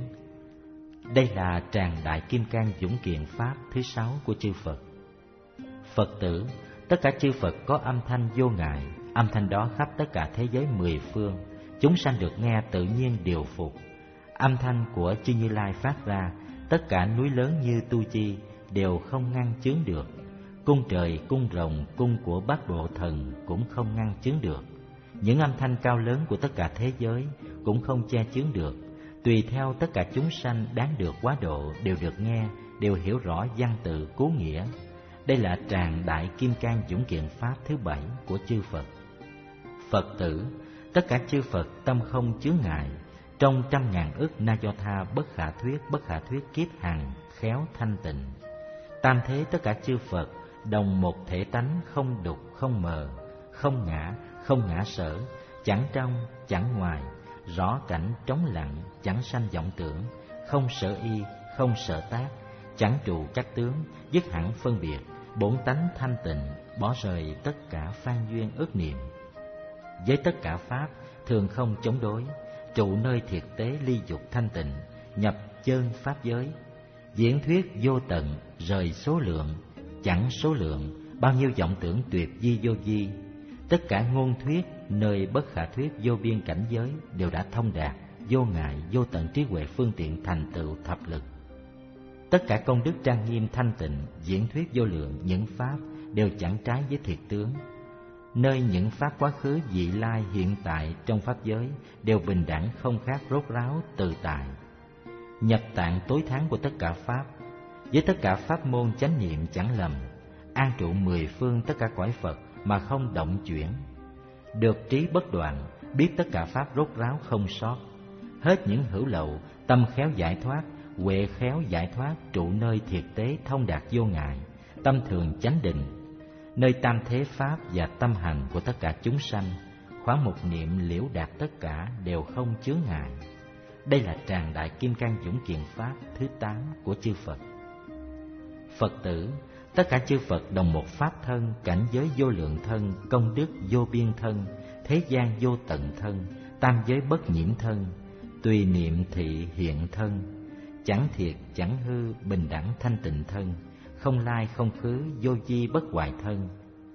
Đây là tràng đại kim cang dũng kiện pháp thứ sáu của chư Phật. Phật tử, tất cả chư Phật có âm thanh vô ngại, âm thanh đó khắp tất cả thế giới mười phương, chúng sanh được nghe tự nhiên điều phục. Âm thanh của chư Như Lai phát ra, tất cả núi lớn như Tu Chi đều không ngăn chướng được. Cung trời, cung rồng, cung của bát bộ thần cũng không ngăn chướng được. Những âm thanh cao lớn của tất cả thế giới cũng không che chướng được. Tùy theo tất cả chúng sanh đáng được quá độ đều được nghe, đều hiểu rõ văn tự cứu nghĩa. Đây là tràng đại kim cang dũng kiện pháp thứ bảy của chư Phật. Phật tử, tất cả chư Phật tâm không chướng ngại, trong trăm ngàn ức na do tha bất khả thuyết, bất khả thuyết kiếp hằng khéo thanh tịnh. Tam thế tất cả chư Phật đồng một thể tánh, không đục, không mờ, không ngã, không ngã sở, chẳng trong, chẳng ngoài, rõ cảnh trống lặng, chẳng sanh vọng tưởng, không sở y, không sở tác, chẳng trụ các tướng, dứt hẳn phân biệt, bổn tánh thanh tịnh, bỏ rời tất cả phan duyên ước niệm. Với tất cả pháp thường không chống đối, trụ nơi thiệt tế ly dục thanh tịnh, nhập chơn pháp giới, diễn thuyết vô tận, rời số lượng, chẳng số lượng, bao nhiêu vọng tưởng tuyệt di vô di. Tất cả ngôn thuyết nơi bất khả thuyết vô biên cảnh giới đều đã thông đạt, vô ngại, vô tận trí huệ phương tiện thành tựu thập lực. Tất cả công đức trang nghiêm thanh tịnh, diễn thuyết vô lượng những pháp đều chẳng trái với thiệt tướng. nơi những pháp quá khứ, vị lai, hiện tại trong pháp giới đều bình đẳng không khác rốt ráo tự tại. Nhập tạng tối thắng của tất cả pháp, với tất cả pháp môn chánh niệm chẳng lầm, an trụ mười phương tất cả cõi Phật mà không động chuyển. Được trí bất đoạn, biết tất cả pháp rốt ráo không sót. Hết những hữu lậu, tâm khéo giải thoát, huệ khéo giải thoát, trụ nơi thiệt tế thông đạt vô ngại, tâm thường chánh định, nơi tam thế pháp và tâm hành của tất cả chúng sanh, khoảng một niệm liễu đạt tất cả đều không chướng ngại. Đây là tràng đại kim cang dũng kiện pháp thứ tám của chư Phật. Phật tử, tất cả chư Phật đồng một pháp thân, cảnh giới vô lượng thân, công đức vô biên thân, thế gian vô tận thân, tam giới bất nhiễm thân, tùy niệm thị hiện thân, chẳng thiệt chẳng hư, bình đẳng thanh tịnh thân, không lai không khứ, vô di bất hoại thân,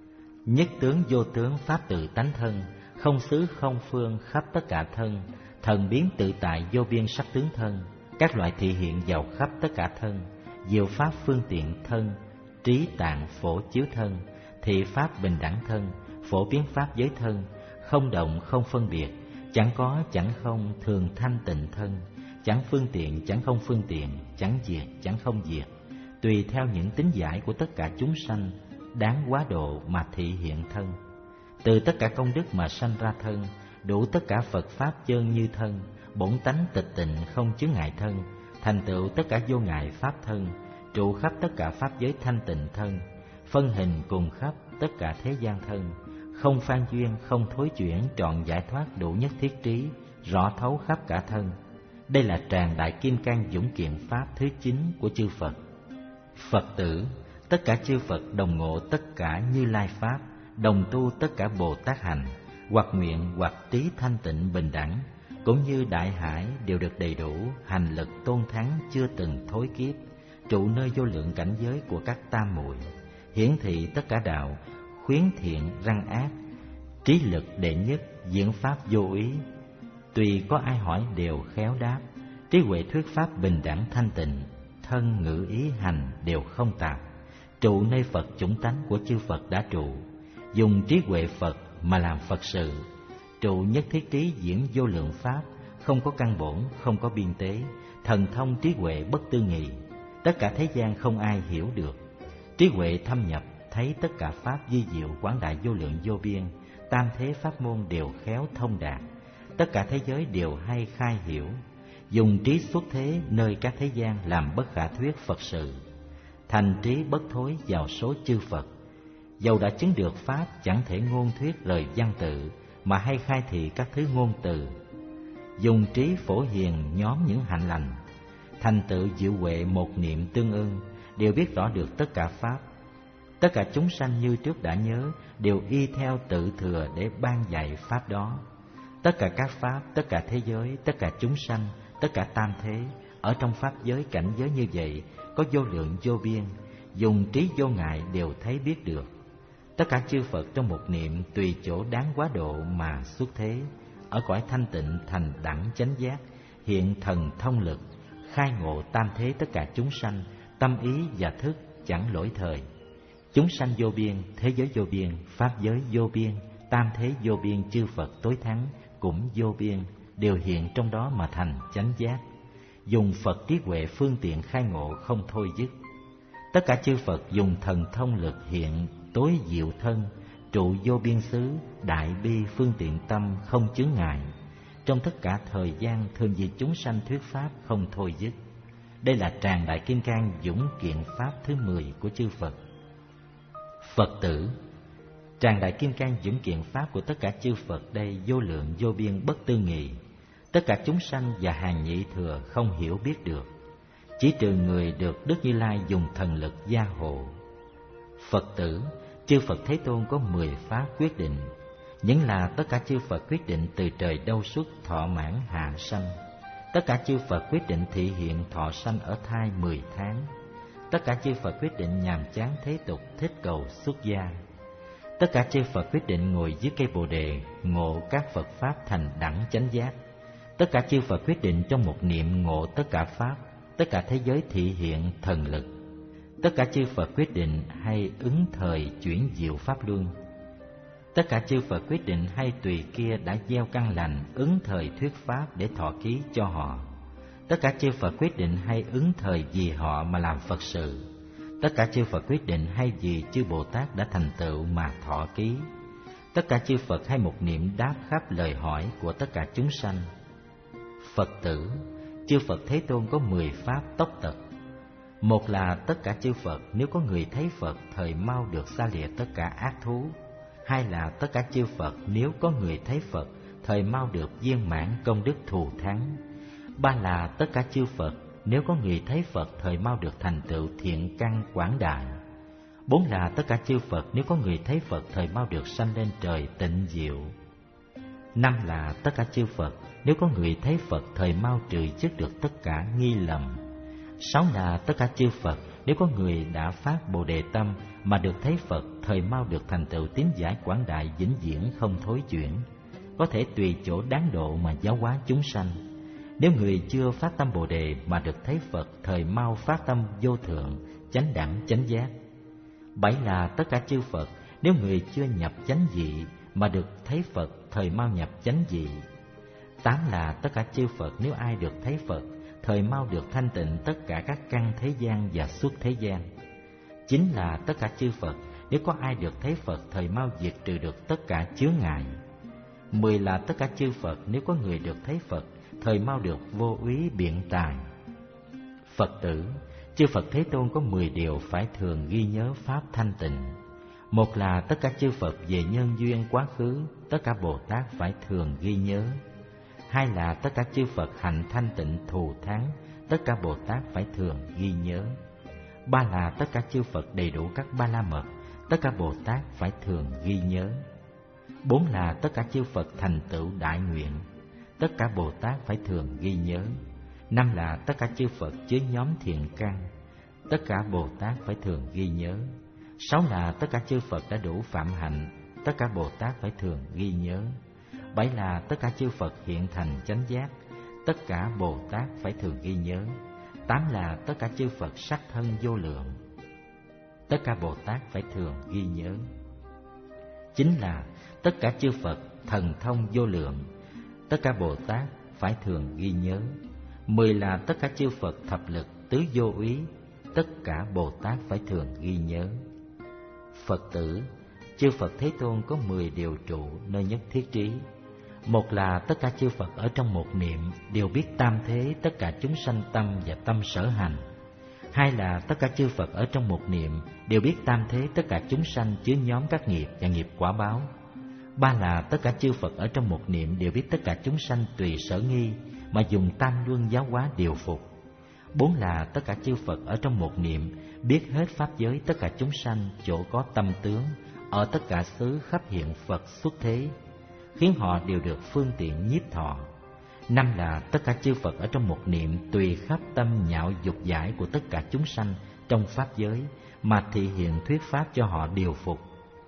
nhất tướng vô tướng pháp tự tánh thân, không xứ không phương khắp tất cả thân, thần biến tự tại vô biên sắc tướng thân, các loại thị hiện vào khắp tất cả thân, diệu pháp phương tiện thân, trí tạng phổ chiếu thân, thị pháp bình đẳng thân, phổ biến pháp giới thân, không động không phân biệt, chẳng có chẳng không thường thanh tịnh thân, chẳng phương tiện chẳng không phương tiện, chẳng diệt chẳng không diệt, tùy theo những tính giải của tất cả chúng sanh, đáng quá độ mà thị hiện thân. Từ tất cả công đức mà sanh ra thân, đủ tất cả Phật pháp chân như thân, bổn tánh tịch tịnh không chướng ngại thân, thành tựu tất cả vô ngại pháp thân, trụ khắp tất cả pháp giới thanh tịnh thân, phân hình cùng khắp tất cả thế gian thân, không phan duyên không thối chuyển, trọn giải thoát đủ nhất thiết trí, rõ thấu khắp cả thân. Đây là tràng đại kim cang dũng kiện pháp thứ chín của chư Phật. Phật tử, tất cả chư Phật đồng ngộ tất cả Như Lai pháp, đồng tu tất cả Bồ Tát hành, hoặc nguyện hoặc trí thanh tịnh bình đẳng, cũng như đại hải đều được đầy đủ, hành lực tôn thắng chưa từng thối kiếp, trụ nơi vô lượng cảnh giới của các tam muội, hiển thị tất cả đạo, khuyến thiện răng ác, trí lực đệ nhất, diễn pháp vô ý, tùy có ai hỏi đều khéo đáp, trí huệ thuyết pháp bình đẳng thanh tịnh, thân ngữ ý hành đều không tạp, trụ nơi Phật chủng tánh của chư Phật đã trụ, dùng trí huệ Phật mà làm Phật sự, trụ nhất thiết trí diễn vô lượng pháp, không có căn bổn, không có biên tế, thần thông trí huệ bất tư nghị, tất cả thế gian không ai hiểu được. Trí huệ thâm nhập, thấy tất cả pháp di diệu quảng đại vô lượng vô biên, tam thế pháp môn đều khéo thông đạt, tất cả thế giới đều hay khai hiểu, dùng trí xuất thế nơi các thế gian làm bất khả thuyết Phật sự, thành trí bất thối vào số chư Phật. Dầu đã chứng được pháp, chẳng thể ngôn thuyết rời văn tự, mà hay khai thị các thứ ngôn từ, dùng trí phổ hiền nhóm những hạnh lành, thành tựu diệu huệ một niệm tương ưng, đều biết rõ được tất cả pháp. Tất cả chúng sanh như trước đã nhớ, đều y theo tự thừa để ban dạy pháp đó. Tất cả các pháp, tất cả thế giới, tất cả chúng sanh, tất cả tam thế, ở trong pháp giới cảnh giới như vậy, có vô lượng vô biên, dùng trí vô ngại đều thấy biết được. Tất cả chư Phật trong một niệm tùy chỗ đáng quá độ mà xuất thế, ở cõi thanh tịnh thành đẳng chánh giác, hiện thần thông lực, khai ngộ tam thế tất cả chúng sanh, tâm ý và thức chẳng lỗi thời. Chúng sanh vô biên, thế giới vô biên, pháp giới vô biên, tam thế vô biên, chư Phật tối thắng cũng vô biên, đều hiện trong đó mà thành chánh giác. Dùng Phật trí huệ phương tiện khai ngộ không thôi dứt. Tất cả chư Phật dùng thần thông lực hiện tối diệu thân, trụ vô biên xứ, đại bi phương tiện tâm không chướng ngại. Trong tất cả thời gian thường vì chúng sanh thuyết pháp không thôi dứt. Đây là tràng đại kim cang dũng kiện pháp thứ mười của chư Phật. Phật tử, tràng đại kim cang dũng kiện pháp của tất cả chư Phật đây vô lượng vô biên bất tư nghị, tất cả chúng sanh và hàng nhị thừa không hiểu biết được, chỉ trừ người được Đức Như Lai dùng thần lực gia hộ. Phật tử, chư Phật Thế Tôn có mười pháp quyết định, những là tất cả chư Phật quyết định từ trời đâu xuất thọ mãn hạ sanh. Tất cả chư Phật quyết định thị hiện thọ sanh ở thai mười tháng. Tất cả chư Phật quyết định nhàm chán thế tục thích cầu xuất gia. Tất cả chư Phật quyết định ngồi dưới cây Bồ đề ngộ các Phật pháp thành đẳng chánh giác. Tất cả chư Phật quyết định trong một niệm ngộ tất cả pháp, tất cả thế giới thị hiện thần lực. Tất cả chư Phật quyết định hay ứng thời chuyển diệu pháp luân. Tất cả chư Phật quyết định hay tùy kia đã gieo căn lành ứng thời thuyết pháp để thọ ký cho họ. Tất cả chư Phật quyết định hay ứng thời vì họ mà làm Phật sự. Tất cả chư Phật quyết định hay vì chư Bồ Tát đã thành tựu mà thọ ký. Tất cả chư Phật hay một niệm đáp khắp lời hỏi của tất cả chúng sanh. Phật tử, chư Phật Thế Tôn có mười pháp tốc tật. Một là tất cả chư Phật nếu có người thấy Phật thời mau được xa lìa tất cả ác thú. Hai là tất cả chư Phật nếu có người thấy Phật thời mau được viên mãn công đức thù thắng. Ba là tất cả chư Phật nếu có người thấy Phật thời mau được thành tựu thiện căn quảng đại. Bốn là tất cả chư Phật nếu có người thấy Phật thời mau được sanh lên trời tịnh diệu. Năm là tất cả chư Phật nếu có người thấy Phật thời mau trừ dứt được tất cả nghi lầm. Sáu là tất cả chư Phật nếu có người đã phát Bồ Đề tâm mà được thấy Phật thời mau được thành tựu tín giải quảng đại vĩnh viễn không thối chuyển, có thể tùy chỗ đáng độ mà giáo hóa chúng sanh. Nếu người chưa phát tâm Bồ Đề mà được thấy Phật thời mau phát tâm vô thượng, chánh đẳng chánh giác. Bảy là tất cả chư Phật nếu người chưa nhập chánh dị mà được thấy Phật thời mau nhập chánh dị. Tám là tất cả chư Phật nếu ai được thấy Phật thời mau được thanh tịnh tất cả các căn thế gian và xuất thế gian. Chín là tất cả chư Phật nếu có ai được thấy Phật thời mau diệt trừ được tất cả chướng ngại. Mười là tất cả chư Phật nếu có người được thấy Phật thời mau được vô úy biện tài. Phật tử, chư Phật Thế Tôn có mười điều phải thường ghi nhớ pháp thanh tịnh. Một là tất cả chư Phật về nhân duyên quá khứ, tất cả Bồ Tát phải thường ghi nhớ. Hai là tất cả chư Phật hạnh thanh tịnh thù thắng, tất cả Bồ Tát phải thường ghi nhớ. Ba là tất cả chư Phật đầy đủ các ba la mật, tất cả Bồ Tát phải thường ghi nhớ. Bốn là tất cả chư Phật thành tựu đại nguyện, tất cả Bồ Tát phải thường ghi nhớ. Năm là tất cả chư Phật chứa nhóm thiện căn, tất cả Bồ Tát phải thường ghi nhớ. Sáu là tất cả chư Phật đã đủ phạm hạnh, tất cả Bồ Tát phải thường ghi nhớ. Bảy là tất cả chư Phật hiện thành chánh giác, tất cả Bồ Tát phải thường ghi nhớ. Tám là tất cả chư Phật sắc thân vô lượng, tất cả Bồ Tát phải thường ghi nhớ. Chín là tất cả chư Phật thần thông vô lượng, tất cả Bồ Tát phải thường ghi nhớ. Mười là tất cả chư Phật thập lực tứ vô úy, tất cả Bồ Tát phải thường ghi nhớ. Phật tử, chư Phật Thế Tôn có mười điều trụ nơi nhất thiết trí. Một là tất cả chư Phật ở trong một niệm đều biết tam thế tất cả chúng sanh tâm và tâm sở hành. Hai là tất cả chư Phật ở trong một niệm đều biết tam thế tất cả chúng sanh chứa nhóm các nghiệp và nghiệp quả báo. Ba là tất cả chư Phật ở trong một niệm đều biết tất cả chúng sanh tùy sở nghi mà dùng tam luân giáo hóa điều phục. Bốn là tất cả chư Phật ở trong một niệm biết hết pháp giới tất cả chúng sanh chỗ có tâm tướng, ở tất cả xứ khắp hiện Phật xuất thế, khiến họ đều được phương tiện nhiếp thọ. Năm là tất cả chư Phật ở trong một niệm tùy khắp tâm nhạo dục giải của tất cả chúng sanh trong pháp giới mà thị hiện thuyết pháp cho họ điều phục.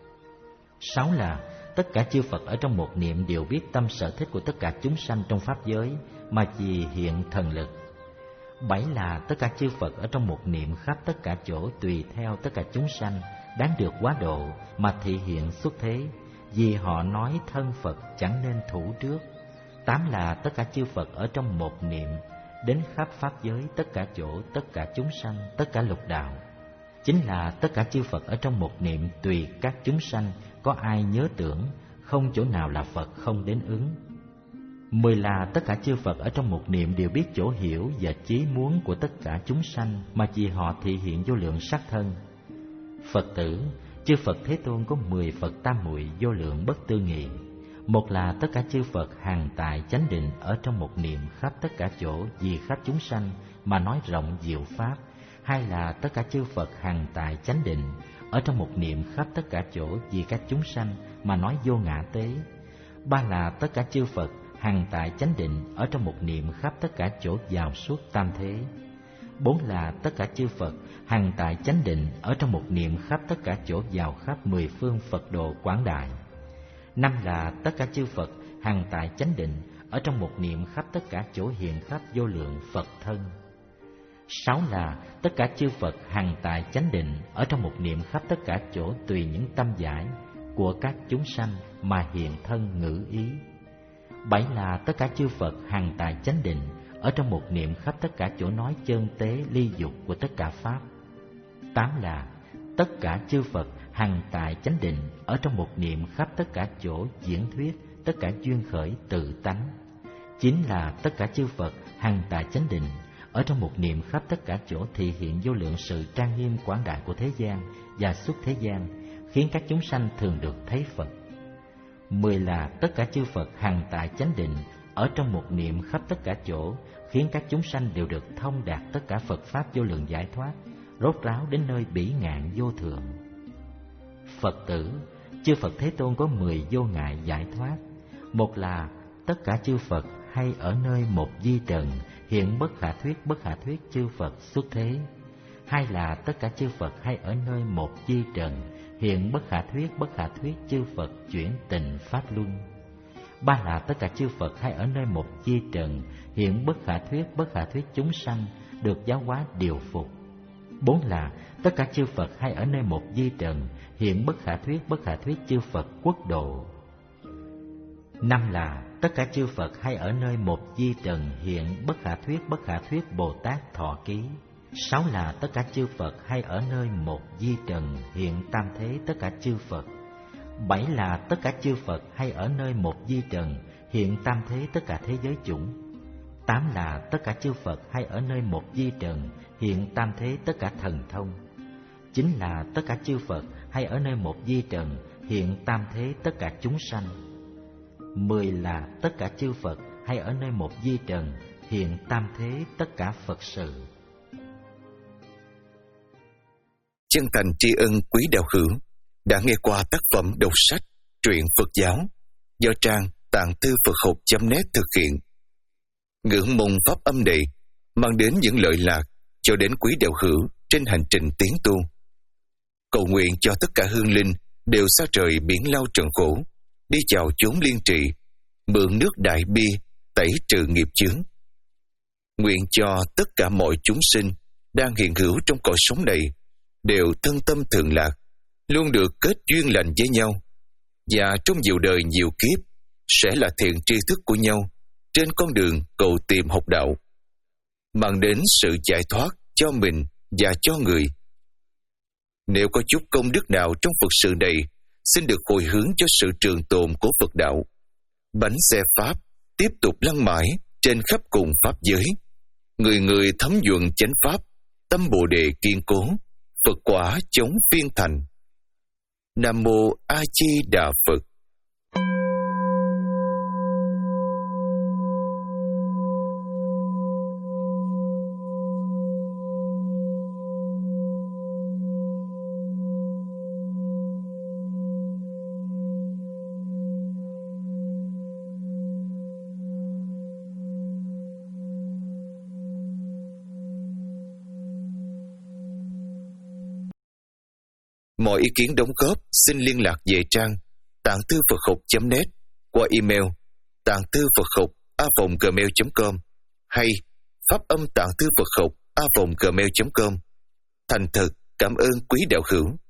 Sáu là tất cả chư Phật ở trong một niệm đều biết tâm sở thích của tất cả chúng sanh trong pháp giới mà chỉ hiện thần lực. Bảy là tất cả chư Phật ở trong một niệm khắp tất cả chỗ tùy theo tất cả chúng sanh đáng được quá độ mà thị hiện xuất thế, vì họ nói thân Phật chẳng nên thủ trước. Tám là tất cả chư Phật ở trong một niệm đến khắp pháp giới tất cả chỗ tất cả chúng sanh tất cả lục đạo. Chín là tất cả chư Phật ở trong một niệm tùy các chúng sanh có ai nhớ tưởng, không chỗ nào là Phật không đến ứng. Mười là tất cả chư Phật ở trong một niệm đều biết chỗ hiểu và chí muốn của tất cả chúng sanh mà vì họ thị hiện vô lượng sắc thân. Phật tử, chư Phật Thế Tôn có mười Phật tam muội vô lượng bất tư nghị. Một là tất cả chư Phật hàng tại chánh định ở trong một niệm khắp tất cả chỗ vì khắp chúng sanh mà nói rộng diệu pháp. Hai là tất cả chư Phật hàng tại chánh định ở trong một niệm khắp tất cả chỗ vì các chúng sanh mà nói vô ngã tế. Ba là tất cả chư Phật hàng tại chánh định ở trong một niệm khắp tất cả chỗ vào suốt tam thế. Bốn là tất cả chư Phật hàng tại chánh định ở trong một niệm khắp tất cả chỗ vào khắp mười phương Phật độ quảng đại. Năm là tất cả chư Phật hàng tại chánh định ở trong một niệm khắp tất cả chỗ hiện khắp vô lượng Phật thân. Sáu là tất cả chư Phật hàng tại chánh định ở trong một niệm khắp tất cả chỗ tùy những tâm giải của các chúng sanh mà hiện thân ngữ ý. Bảy là tất cả chư Phật hằng tại chánh định, ở trong một niệm khắp tất cả chỗ nói chân tế ly dục của tất cả pháp. Tám là tất cả chư Phật hằng tại chánh định, ở trong một niệm khắp tất cả chỗ diễn thuyết tất cả duyên khởi tự tánh. Chín là tất cả chư Phật hằng tại chánh định, ở trong một niệm khắp tất cả chỗ thị hiện vô lượng sự trang nghiêm quảng đại của thế gian và xuất thế gian, khiến các chúng sanh thường được thấy Phật. Mười là tất cả chư Phật hằng tại chánh định, ở trong một niệm khắp tất cả chỗ, khiến các chúng sanh đều được thông đạt tất cả Phật pháp vô lượng giải thoát, rốt ráo đến nơi bỉ ngạn vô thượng. Phật tử, chư Phật Thế Tôn có mười vô ngại giải thoát. Một là tất cả chư Phật hay ở nơi một di trần, hiện bất khả thuyết bất khả thuyết chư Phật xuất thế. Hai là tất cả chư Phật hay ở nơi một di trần, hiện bất khả thuyết bất khả thuyết chư Phật chuyển tình pháp luân. Ba là tất cả chư Phật hay ở nơi một di trần, hiện bất khả thuyết bất khả thuyết chúng sanh được giáo hóa điều phục. Bốn là tất cả chư Phật hay ở nơi một di trần, hiện bất khả thuyết bất khả thuyết chư Phật quốc độ. Năm là tất cả chư Phật hay ở nơi một di trần, hiện bất khả thuyết bất khả thuyết Bồ Tát thọ ký. Sáu là tất cả chư Phật hay ở nơi một di trần, hiện tam thế tất cả chư Phật. Bảy là tất cả chư Phật hay ở nơi một di trần, hiện tam thế tất cả thế giới chủng. Tám là tất cả chư Phật hay ở nơi một di trần, hiện tam thế tất cả thần thông. Chín là tất cả chư Phật hay ở nơi một di trần, hiện tam thế tất cả chúng sanh. Mười là tất cả chư Phật hay ở nơi một di trần, hiện tam thế tất cả Phật sự. Chân thành tri ân quý đạo hữu đã nghe qua tác phẩm đọc sách Truyện Phật giáo do trang tạng thư Phật học chấm net thực hiện. Ngưỡng mong pháp âm này mang đến những lợi lạc cho đến quý đạo hữu trên hành trình tiến tu. Cầu nguyện cho tất cả hương linh đều xa trời biển lao trần khổ, đi vào chốn liên trị, mượn nước đại bi tẩy trừ nghiệp chướng. Nguyện cho tất cả mọi chúng sinh đang hiện hữu trong cõi sống này đều thân tâm thường lạc, luôn được kết duyên lành với nhau, và trong nhiều đời nhiều kiếp sẽ là thiện tri thức của nhau trên con đường cầu tìm học đạo, mang đến sự giải thoát cho mình và cho người. Nếu có chút công đức nào trong Phật sự này, xin được hồi hướng cho sự trường tồn của Phật đạo. Bánh xe Pháp tiếp tục lăn mãi trên khắp cùng Pháp giới. Người người thấm nhuận chánh Pháp, tâm Bồ Đề kiên cố, Phật quả chống phiên thành. Nam Mô A Di Đà Phật. Mọi ý kiến đóng góp xin liên lạc về trang tạng thư Phật học chấm net qua email tạng thư Phật học a vòng gmail chấm com hay pháp âm tạng thư Phật học a vòng gmail chấm com. Thành thật cảm ơn quý đạo hữu.